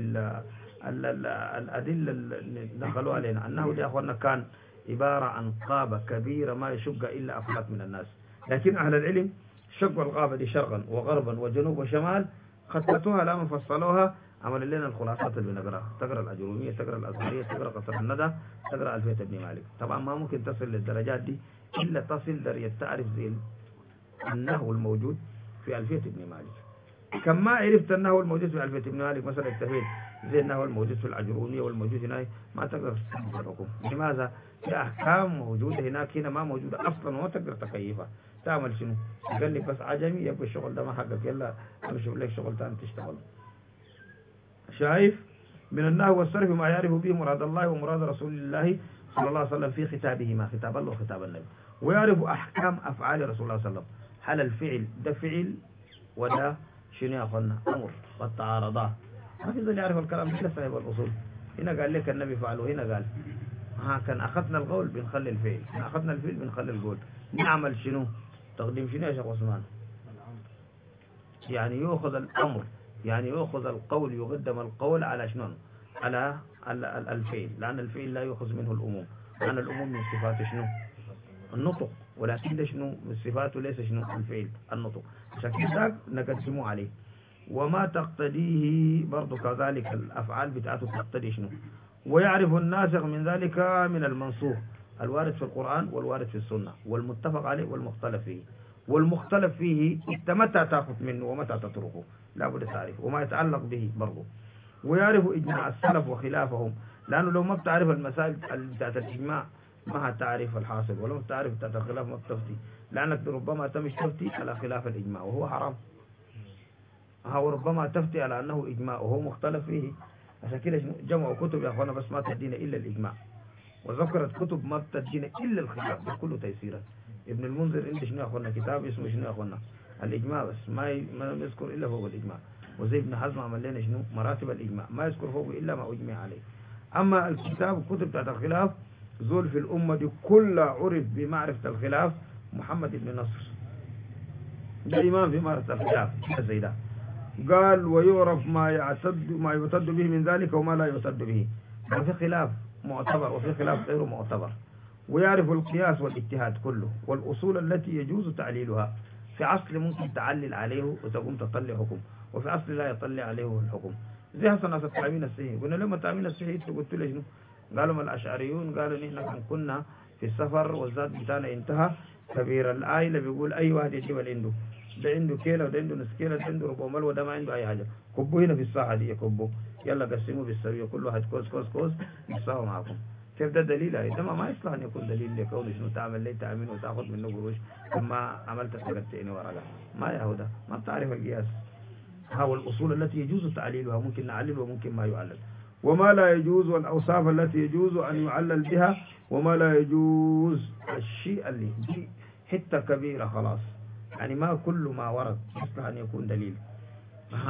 الأدلة اللي دخلوا علينا أنه يا أخوانا كان عبارة عن قابة كبيرة ما يشق إلا أفراد من الناس، لكن أهل العلم شقوا القابة دي شرقا وغربا وجنوب وشمال، خطتوها لا فصلوها، عمل لنا الخلاصات اللي بنقراها. تقرا الأجرومية، تقرا الأزهرية، تقرا قصر الندى، تقرا ألفية ابن مالك. طبعا ما ممكن تصل للدرجات دي إلا تصل درجة تعرف زي النحو الموجود في ألفية ابن مالك. كما عرفت النحو الموجود في ألفية ابن مالك مثلا اكتفيت زي النحو الموجود في الأجرومية والموجود هناك، ما تقدر تستخدم الحكم. لماذا؟ في أحكام موجودة هناك هنا ما موجودة أصلا وما تقدر تكيفها. تعمل شنو؟ قال لي بس عجمي يبقى الشغل ده ما حقك، يلا أنا شوف لك شغل ثاني تشتغل. شايف؟ من النحو والصرف ما يعرف به مراد الله ومراد رسول الله صلى الله عليه وسلم في ختابهما، ختاب الله وختاب النبي. ويعرف أحكام أفعال رسول الله صلى الله عليه وسلم. هل الفعل ده فعل وده شنو يا أخوانا؟ أمر والتعارضات. ما في زول يعرف الكلام ده صاحب الأصول. هنا قال لك النبي فعل، وهنا قال كان أخذنا القول بنخلي الفعل، كان أخذنا الفعل بنخلي القول. نعمل شنو؟ تقديم شنو يا شيخ عثمان؟ يعني يأخذ الأمر، يعني يأخذ القول، يقدم القول على شنو؟ على الفعل، لأن الفعل لا يأخذ منه الأموم، لأن الأموم من صفات شنو؟ النطق، ولكن ده شنو؟ من صفاته ليس شنو؟ الفعل، النطق. عشان كده نقدمه عليه. وما تقتديه برضو كذلك الأفعال بتاعته تقتدي شنو؟ ويعرف الناسخ من ذلك من المنسوخ، الوارد في القرآن والوارد في السنة، والمتفق عليه والمختلف فيه. والمختلف فيه انت متى تأخذ منه ومتى تتركه لا بد تعرف، وما يتعلق به برضه. ويعرف إجماع السلف وخلافهم، لأنه لو ما بتعرف المسائل بتاعت الإجماع ما هتعرف الحاصل، ولو بتعرف بتاعت الخلاف ما بتفتي، لأنك ربما تمش تفتي على خلاف الإجماع وهو حرام، وربما تفتي على أنه إجماع وهو مختلف فيه. عشان كده جمعوا كتب يا أخوانا بس ما تدينا إلا الإجماع، وذكرت كتب ما بتدينا إلا الخلاف، ده كله تيسيرا. ابن المنذر عنده شنو يا أخوانا كتاب اسمه شنو يا أخوانا؟ الإجماع، بس ما يذكر إلا فوق الإجماع. وزي ابن حزم عمل لنا شنو؟ مراتب الإجماع، ما يذكر فوق إلا ما أجمع عليه. أما الكتاب الكتب بتاعت الخلاف زول في الأمة دي كلها عرف بمعرفة الخلاف محمد بن نصر، ده إمام في معرفة الخلاف زي ده. قال ويعرف ما يعتد به من ذلك وما لا يعتد به، وفي خلاف معتبر وفي خلاف غير معتبر. ويعرف القياس والاجتهاد كله، والأصول التي يجوز تعليلها. في عصر ممكن تعلل عليه وتقوم تطلع حكم، وفي عصر لا يطلع عليه الحكم. زي حسن ناس التعمين الصحيح، قلنا لما التعمين الصحيح قلت له شنو؟ قالوا ما الأشعريون قالوا نحن كنا في السفر والزاد بتاعنا انتهى، كبير العائلة بيقول أي واحد يجيب اللي عنده، ده عنده كيلة وده عنده نص كيلة، ده عنده ربع مال وده ما عنده أي حاجة، كبوا هنا في الساحة دي يكبوا، يلا قسموا بالسوية، كل واحد كوز كوز كوز يساوي معكم. كيف ده دليل؟ إنما ما يصلح أن يكون دليل لكون شنو تعمل لي تأمين وتأخذ منه قروش ثم عملت سكتين ورقة، ما يهودا، ما بتعرف القياس. هو الأصول التي يجوز تعليلها ممكن نعلل وممكن ما يعلل، وما لا يجوز، والأوصاف التي يجوز أن يعلل بها وما لا يجوز. الشيء اللي دي حتة كبيرة خلاص، يعني ما كل ما ورد يصلح أن يكون دليل.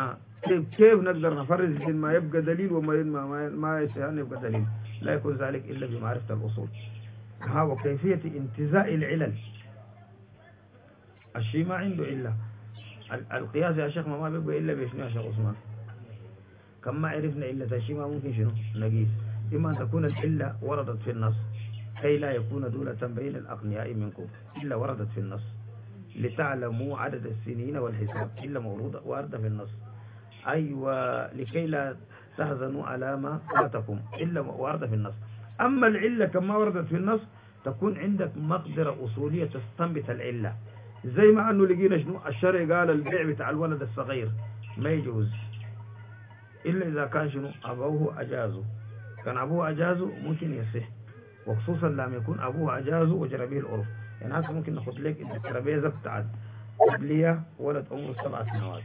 كيف نقدر نفرز بين ما يبقى دليل وما ما يصير أن يبقى دليل؟ لا يكون ذلك إلا بمعرفة الأصول. ها وكيفية انتزاع العلل. الشيء ما عنده إلا القياس يا شيخ ما بيبقى إلا بشنو يا شيخ عثمان؟ كم ما عرفنا إلا الشيء ما ممكن شنو نقيس. إما أن تكون العلة وردت في النص كي لا يكون دولة بين الأغنياء منكم إلا وردت في النص، لتعلموا عدد السنين والحساب إلا واردة في النص. أيوة لكي لا تحزنوا على ما فاتكم إلا واردة في النص. أما العلة كما وردت في النص تكون عندك مقدرة أصولية تستنبت العلة، زي ما أنه لقينا شنو الشرع قال البيع بتاع الولد الصغير ما يجوز إلا إذا كان شنو أبوه أجازه. كان أبوه أجازه ممكن يصح، وخصوصا لما يكون أبوه أجازه وجرى به العرف. يعني هسه ممكن ناخذ لك الترابيزة بتاعت قبلية ولد عمره 7 سنوات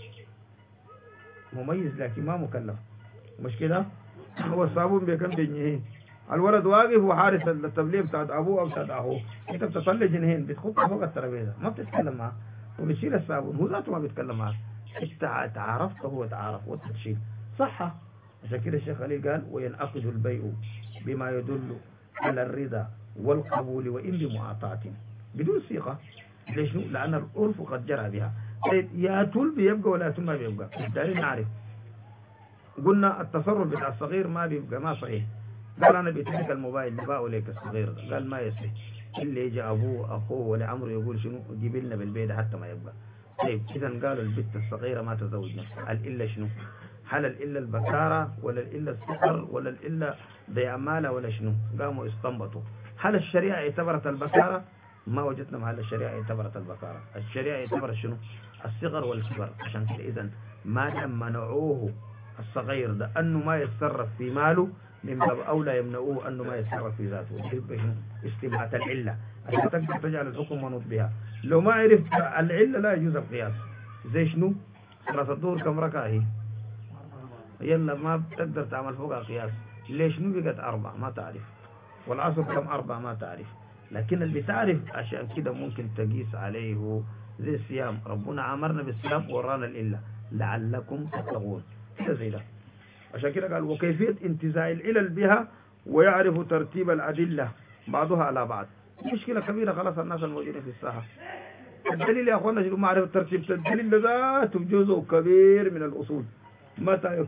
مميز لكن ما مكلف، مش كده؟ هو الصابون بكم جنيهين، الولد واقف وحارس التبليغ بتاعت ابوه او بتاعت اخوه، انت بتطلع جنيهين بتخطها فوق الترابيزه ما بتتكلم معاه وبتشيل الصابون، هو ذاته ما بيتكلم معاه، انت تعرفت هو تعرف وانت تشيل صح. عشان كده الشيخ خليل قال وينعقد البيع بما يدل على الرضا والقبول وان بمعاطاه بدون صيغه. ليش؟ لان العرف قد جرى بها. يا تول بيبقى ولا تول ما بيبقى، بالتالي نعرف. قلنا التصرف بتاع الصغير ما بيبقى ما صحيح. قال انا بيترك الموبايل نباعه لك الصغير، قال ما يصح اللي يجي ابوه اخوه ولا عمره يقول شنو جيب لنا بالبيت حتى ما يبقى. طيب اذا قالوا البت الصغيره ما تزوج نفسها، الا شنو؟ هل الا البكاره ولا الا الصغر ولا الا ضياع مالها ولا شنو؟ قاموا استنبطوا. هل الشريعه اعتبرت البكاره؟ ما وجدنا محل الشريعه اعتبرت البكاره، الشريعه اعتبرت شنو؟ الصغر والكبر. عشان كده اذا ما دام منعوه الصغير ده انه ما يتصرف في ماله من باب اولى يمنعوه انه ما يتصرف في ذاته، استمعة العله عشان تقدر تجعل الحكم منوط بها. لو ما عرفت العله لا يجوز القياس. زي شنو؟ صلاة الظهر كم ركعه هي؟ يلا ما بتقدر تعمل فوقها قياس. ليش؟ شنو بقت 4 ما تعرف، والعصر كم 4 ما تعرف، لكن اللي بتعرف عشان كده ممكن تقيس عليه. زي الصيام، ربنا امرنا بالصيام ورانا الإله لعلكم تتقون كده زي ده. عشان كده قال وكيفية انتزاع العلل بها ويعرف ترتيب الأدلة بعضها على بعض. مشكلة كبيرة خلاص الناس الموجودين في الساحة. الدليل يا أخوانا شنو؟ معرفة ترتيب الدليل ذاته جزء كبير من الأصول. متى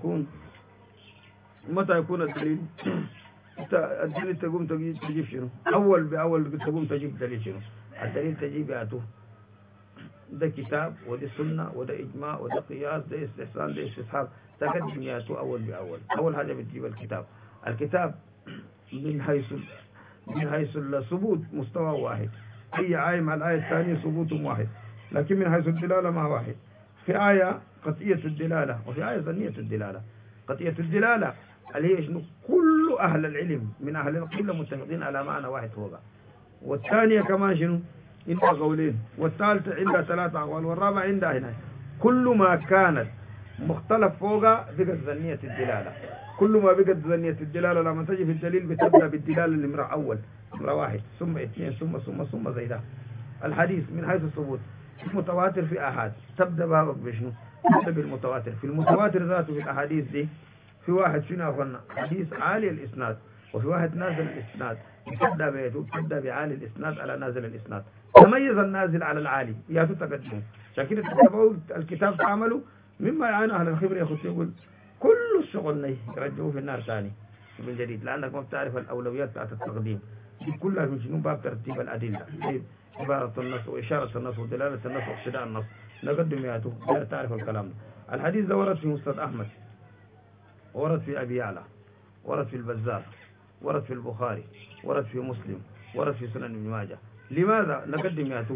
يكون الدليل؟ الدليل تقوم تجيب شنو؟ أول بأول تقوم تجيب دليل شنو؟ الدليل تجيب ياتوه ده كتاب وده سنة وده إجماع وده قياس ده استحسان ده استصحاب، تقدم ياتو أول بأول. أول حاجة بتجيب الكتاب من حيث الثبوت مستوى واحد، أي آية مع الآية الثانية ثبوتهم واحد، لكن من حيث الدلالة ما واحد. في آية قطعية الدلالة وفي آية ظنية الدلالة. قطعية الدلالة اللي هي شنو؟ كل أهل العلم من أهل القبلة متفقين على معنى واحد فوقها، والثانية كمان شنو؟ عندها قولين، والثالثة عندها 3 أقوال، والرابعة عندها هنا. كل ما كانت مختلف فوقها بقت ظنية الدلالة. كل ما بقت ظنية الدلالة لما تجي في الدليل بتبدأ بالدلالة النمرة أول، نمرة 1 ثم 2 ثم زي ده. الحديث من حيث الثبوت متواتر في أحد، تبدأ بابك بشنو؟ تبدأ بالمتواتر. في المتواتر ذاته في الأحاديث دي في واحد شنو أخوانا؟ حديث عالي الإسناد، وفي واحد نازل الإسناد. تبدأ بعالي الإسناد على نازل الإسناد. تميز النازل على العالي ياتو تقدمه. عشان كده تتبعوا الكتاب تعملوا مما يعاني أهل الخبر. يا أخوتي يقول كل الشغل يرجعوه في النار ثاني من جديد، لأنك ما بتعرف الأولويات بتاعت التقديم دي كلها من شنو؟ باب ترتيب الأدلة، عبارة النص وإشارة النص ودلالة النص واقتداء النص. نقدم ياتو لا تعرف الكلام ده. الحديث ده ورد في مسند أحمد، ورد في أبي يعلى، ورد في البزار، ورد في البخاري، ورد في مسلم، ورد في سنن ابن ماجه. لماذا نقدم ياتو؟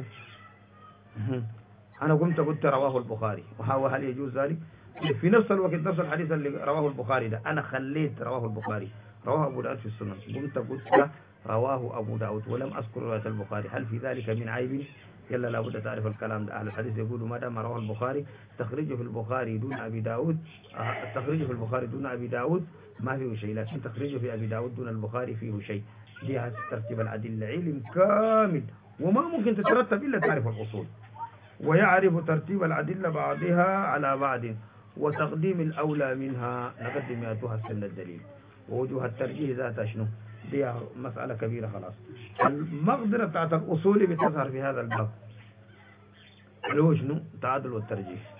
أنا قلت رواه البخاري، وهل يجوز ذلك؟ في نفس الوقت نفس الحديث اللي رواه البخاري ده أنا خليت رواه البخاري، رواه أبو داود في السنن، قلت رواه أبو داود ولم أذكر رواية البخاري. هل في ذلك من عيب؟ يلا لابد تعرف الكلام ده. أهل الحديث يقولوا ما دام رواه البخاري تخريجه في البخاري دون أبي داود، تخريجه في البخاري دون أبي داود ما فيه شيء، لكن تخريجه في أبي داود دون البخاري فيه شيء. دي ترتيب الأدلة علم كامل، وما ممكن تترتب إلا تعرف الأصول. ويعرف ترتيب الأدلة بعضها على بعض وتقديم الأولى منها نقدم ياتوها السن الدليل، ووجوه الترجيح ذاتها شنو دي مسألة كبيرة خلاص. المقدرة بتاعت الأصول بتظهر في هذا الباب اللي هو شنو تعادل والترجيح.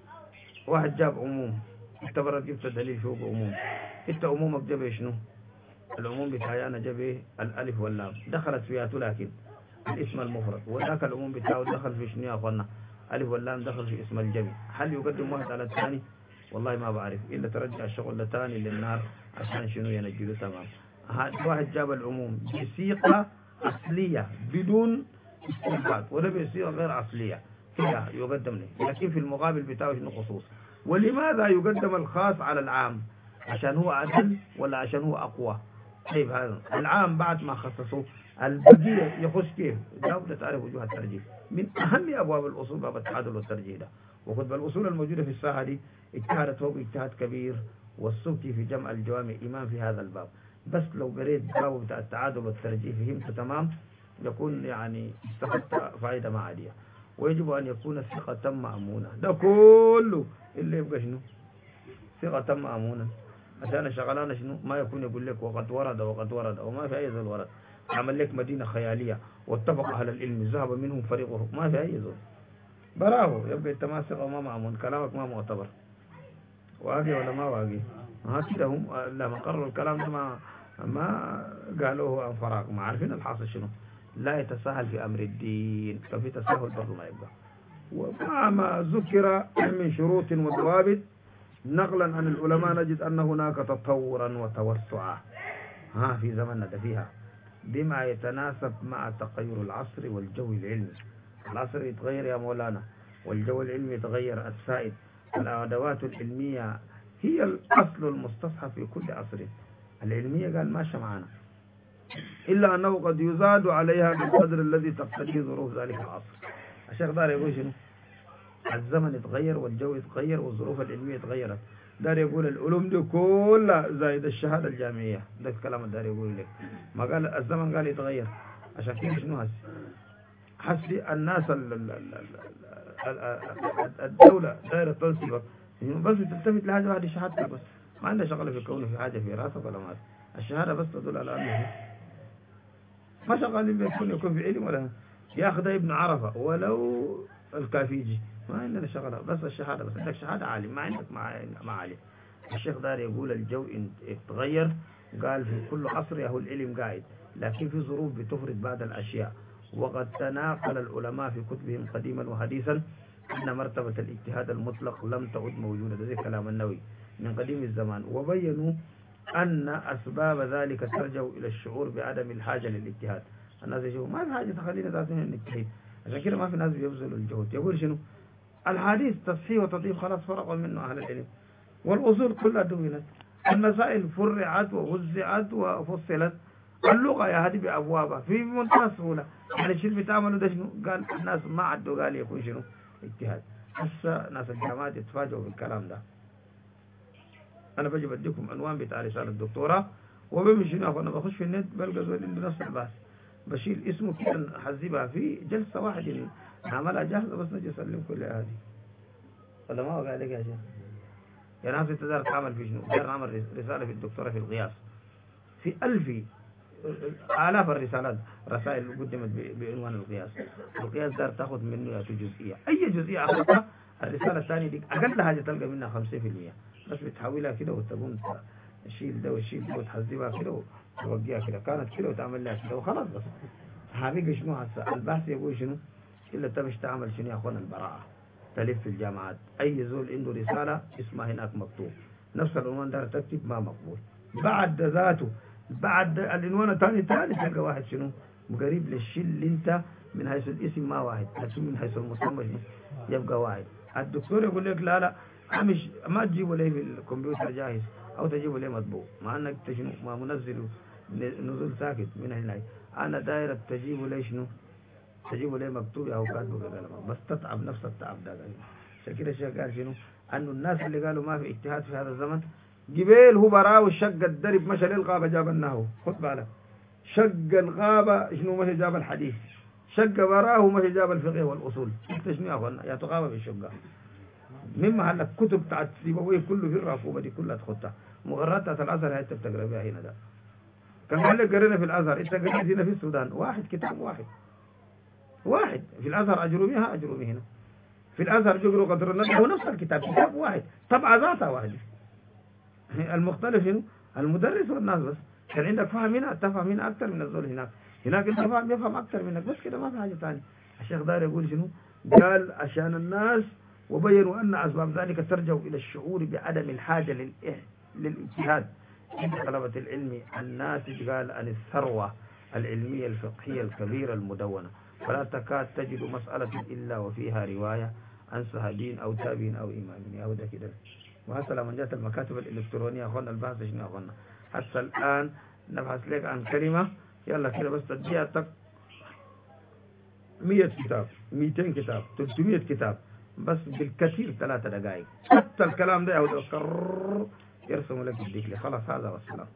واحد جاب عموم، انت برا جبت دليل فوق عموم، انت عمومك جاب شنو؟ العموم بتاعي انا جاب الالف واللام دخلت فيها لكن الاسم المفرد، وذاك العموم بتاعه دخل في شنو يا اخوانا؟ الف واللام دخل في اسم الجمع. هل يقدم واحد على الثاني؟ والله ما بعرف، الا ترجع الشغل الثاني للنار عشان شنو ينجله تمام. واحد جاب العموم بصيغه اصليه بدون استنباط ولا بصيغه غير اصليه كده يقدم لي، لكن في المقابل بتاعه شنو خصوص. ولماذا يقدم الخاص على العام؟ عشان هو أدل ولا عشان هو أقوى؟ طيب هذا العام بعد ما خصصوه البقية يخش كيف؟ لابد تعرف وجوه الترجيح. من أهم أبواب الأصول باب التعادل والترجيح ده. وخذ بالأصول الموجودة في الساحة دي اجتهدت فوق اجتهاد كبير، والسبكي في جمع الجوامع إمام في هذا الباب. بس لو قريت باب بتاع التعادل والترجيح فهمت تمام يكون يعني استفدت فائدة ما عادية. ويجب أن يكون ثقة مأمونة، ده كله اللي يبقى شنو ثقة مأمونة. عشان شغلانة شنو ما يكون يقول لك وقد ورد وقد ورد وما في أي زول ورد، عمل لك مدينة خيالية واتفق أهل العلم ذهب منهم فريقه، ما في أي زول برافو. يبقى أنت ما ثقة وما مأمون، كلامك ما معتبر. واقي ولا ما واقي؟ ها كده هم لما قرروا الكلام ده ما قالوه عن فراغ، ما عارفين الحاصل شنو. لا يتساهل في أمر الدين، ففي تساهل برضه ما يبقى. ومع ما ذكر من شروط وضوابط نقلا عن العلماء نجد أن هناك تطورا وتوسعا في زمننا ده فيها بما يتناسب مع تغير العصر والجو العلمي. العصر يتغير يا مولانا والجو العلمي يتغير السائد. الأدوات العلمية هي الأصل المستصحب في كل عصر. العلمية قال ماشى معنا، إلا أنه قد يزاد عليها بالقدر الذي تقتضيه ظروف ذلك العصر. الشيخ دار يقول شنو؟ الزمن يتغير والجو يتغير والظروف العلمية تغيرت. دار يقول العلوم دي كلها زائد الشهادة الجامعية، ده الكلام الدار يقول لك. ما قال الزمن قال يتغير، عشان كده شنو حسي الناس الدولة دايرة تنصبك بس بتلتفت لحاجة واحدة شهادتك بس، ما عندها شغلة في كونه في حاجة في راسك ولا ما. الشهادة بس تدل على أنه ما شغالين يكون في علم ولا ياخذ ابن عرفة ولو الكافيجي، ما عندنا شغلة بس الشهادة بس. عندك شهادة عالم ما عندك ما عالم. الشيخ دار يقول الجو يتغير، قال في كل عصر يهو العلم قاعد، لكن في ظروف بتفرض بعض الأشياء. وقد تناقل العلماء في كتبهم قديما وحديثا أن مرتبة الاجتهاد المطلق لم تعد موجودة، زي كلام النووي من قديم الزمان، وبينوا أن أسباب ذلك ترجع إلى الشعور بعدم الحاجة للاجتهاد. الناس يشوفوا ما في حاجة تخلينا ذاتنا نجتهد، عشان كده ما في ناس بيبذلوا الجهد. يقول شنو؟ الحديث تصحيح وتضعيف خلاص فرقوا منه أهل العلم، والأصول كلها دونت، المسائل فرعت ووزعت وفصلت. اللغة يا هذه بأبوابها في منتهى السهولة. يعني الشيء بتعملوا ده شنو؟ قال الناس ما عدوا قال يكون شنو؟ اجتهاد. هسه ناس الجامعات يتفاجئوا بالكلام ده. أنا بجي بديكم عنوان بتاع رسالة الدكتوراه وبمشي شنو أنا بخش في النت بلقى زول عنده نفس البحث، بشيل اسمه كده حذبها في جلسة واحدة نعملها جاهزة بس نجي نسلم كل هذه. ولا ما وقع عليك يا شيخ؟ يا ناس انت دار تعمل في شنو؟ دار نعمل رسالة في الدكتوراه في القياس في آلاف الرسالات رسائل قدمت بعنوان القياس. القياس دار تاخذ منه يا جزئية، أي جزئية أخذتها الرسالة الثانية دي أقل حاجة تلقى منها 50%، بس بتحولها كده وتقوم تشيل ده وتشيل ده وتحذبها كده وتوجيها كده، كانت كده وتعمل لها كده وخلاص. بس حقيقة شنو هسه البحث يقول شنو؟ إلا تمش تعمل شنو يا أخوان؟ البراءة. تلف في الجامعات أي زول عنده رسالة اسمها هناك مكتوب نفس العنوان ده تكتب ما مقبول. بعد ذاته بعد العنوان الثاني تلقى واحد شنو قريب للشيء اللي انت من حيث الاسم ما واحد، لكن من حيث المسمى شنو يبقى واحد. الدكتور يقول لك لا مش ما تجيبه ليه في الكمبيوتر جاهز او تجيبه ليه مطبوع، مع انك شنو ما منزله نزول ساكت من هنا. انا دايره تجيبه ليه شنو؟ تجيبه ليه مكتوب او كاتبه كده بس تتعب نفس التعب ده. عشان كده الشيخ قال شنو؟ انه الناس اللي قالوا ما في اجتهاد في هذا الزمن جبيل هو براو شق الدرب مشى للغابة جاب النهو. خد بالك شق الغابة شنو مشى جاب الحديث، شق براه مشى جاب الفقه والأصول. انت شنو يا اخوانا يا تغابة بالشقة من محل كتب بتاعت سيبويه كله في الرافوبة دي كلها تخطها مغرات الأزهر هاي تقرأ بها هنا ده كان قال لك قرينا في الأزهر أنت قريت هنا في السودان واحد كتاب واحد في الأزهر أجروميها أجرومي هنا في الأزهر بيقروا قدر النبي هو نفس الكتاب كتاب واحد طبعا ذاتها واحدة المختلف هنا المدرس والناس بس كان عندك فهم هنا تفهم هنا أكثر من الزول هناك أنت فاهم يفهم أكثر منك بس كده ما في حاجة ثانية الشيخ داير يقول شنو قال عشان الناس وبينوا أن أسباب ذلك ترجع إلى الشعور بعدم الحاجة للاجتهاد عند طلبة العلم الناتج قال عن الثروة العلمية الفقهية الكبيرة المدونة فلا تكاد تجد مسألة إلا وفيها رواية عن صحابين أو تابعين أو إمامين أو ده كده وهسه لما جاءت المكاتب الإلكترونية أخونا البحث شنو أخونا حتى الآن نبحث لك عن كلمة يلا كده بس تديها 100 كتاب 200 كتاب 300 كتاب بس بالكثير 3 دقائق حتى الكلام ده يهود يرسم لك يديك لي خلاص هذا والسلام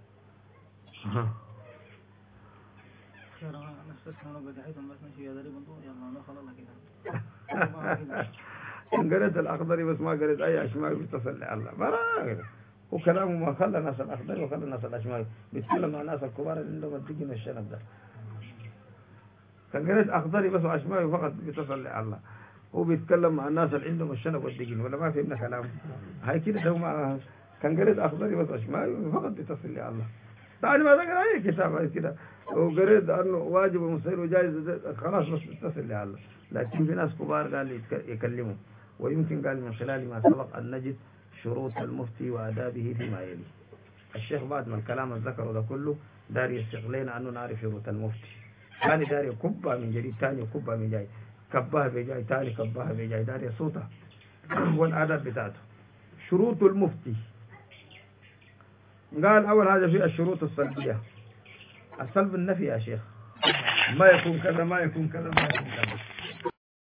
إن قريت الأخضري بس ما قريت أي أشماوي بيتصل لله برا وكلامه ما خلى الناس الأخضري وخلى الناس الأشماوي بيتكلم مع الناس الكبار اللي عندهم الدقن والشنب ده كان قريت أخضري بس وأشماوي فقط بيتصل لله هو بيتكلم مع الناس اللي عندهم الشنب والدقن ولا ما فهمنا كلامه هاي كده ده ما كان قريت أخضري بس أشماوي فقط بيتصل لله يعني ما ذكر أي كتاب هاي كده وقريت أنه واجب ومستحيل وجائز خلاص بس بيتصل لله لكن في ناس كبار قال يكلموا ويمكن قال من خلال ما سبق أن نجد شروط المفتي وآدابه فيما يلي الشيخ بعد ما الكلام الذكر ده كله دار يستغلينا أنه نعرف شروط المفتي ثاني دار يكبها من جديد ثاني يكبها من جاي كبها بجاي ثاني كبها بجاي دار يصوتها والآداب بتاعته شروط المفتي قال أول حاجة في الشروط السلبية السلب النفي يا شيخ ما يكون كذا ما يكون كذا ما يكون كذا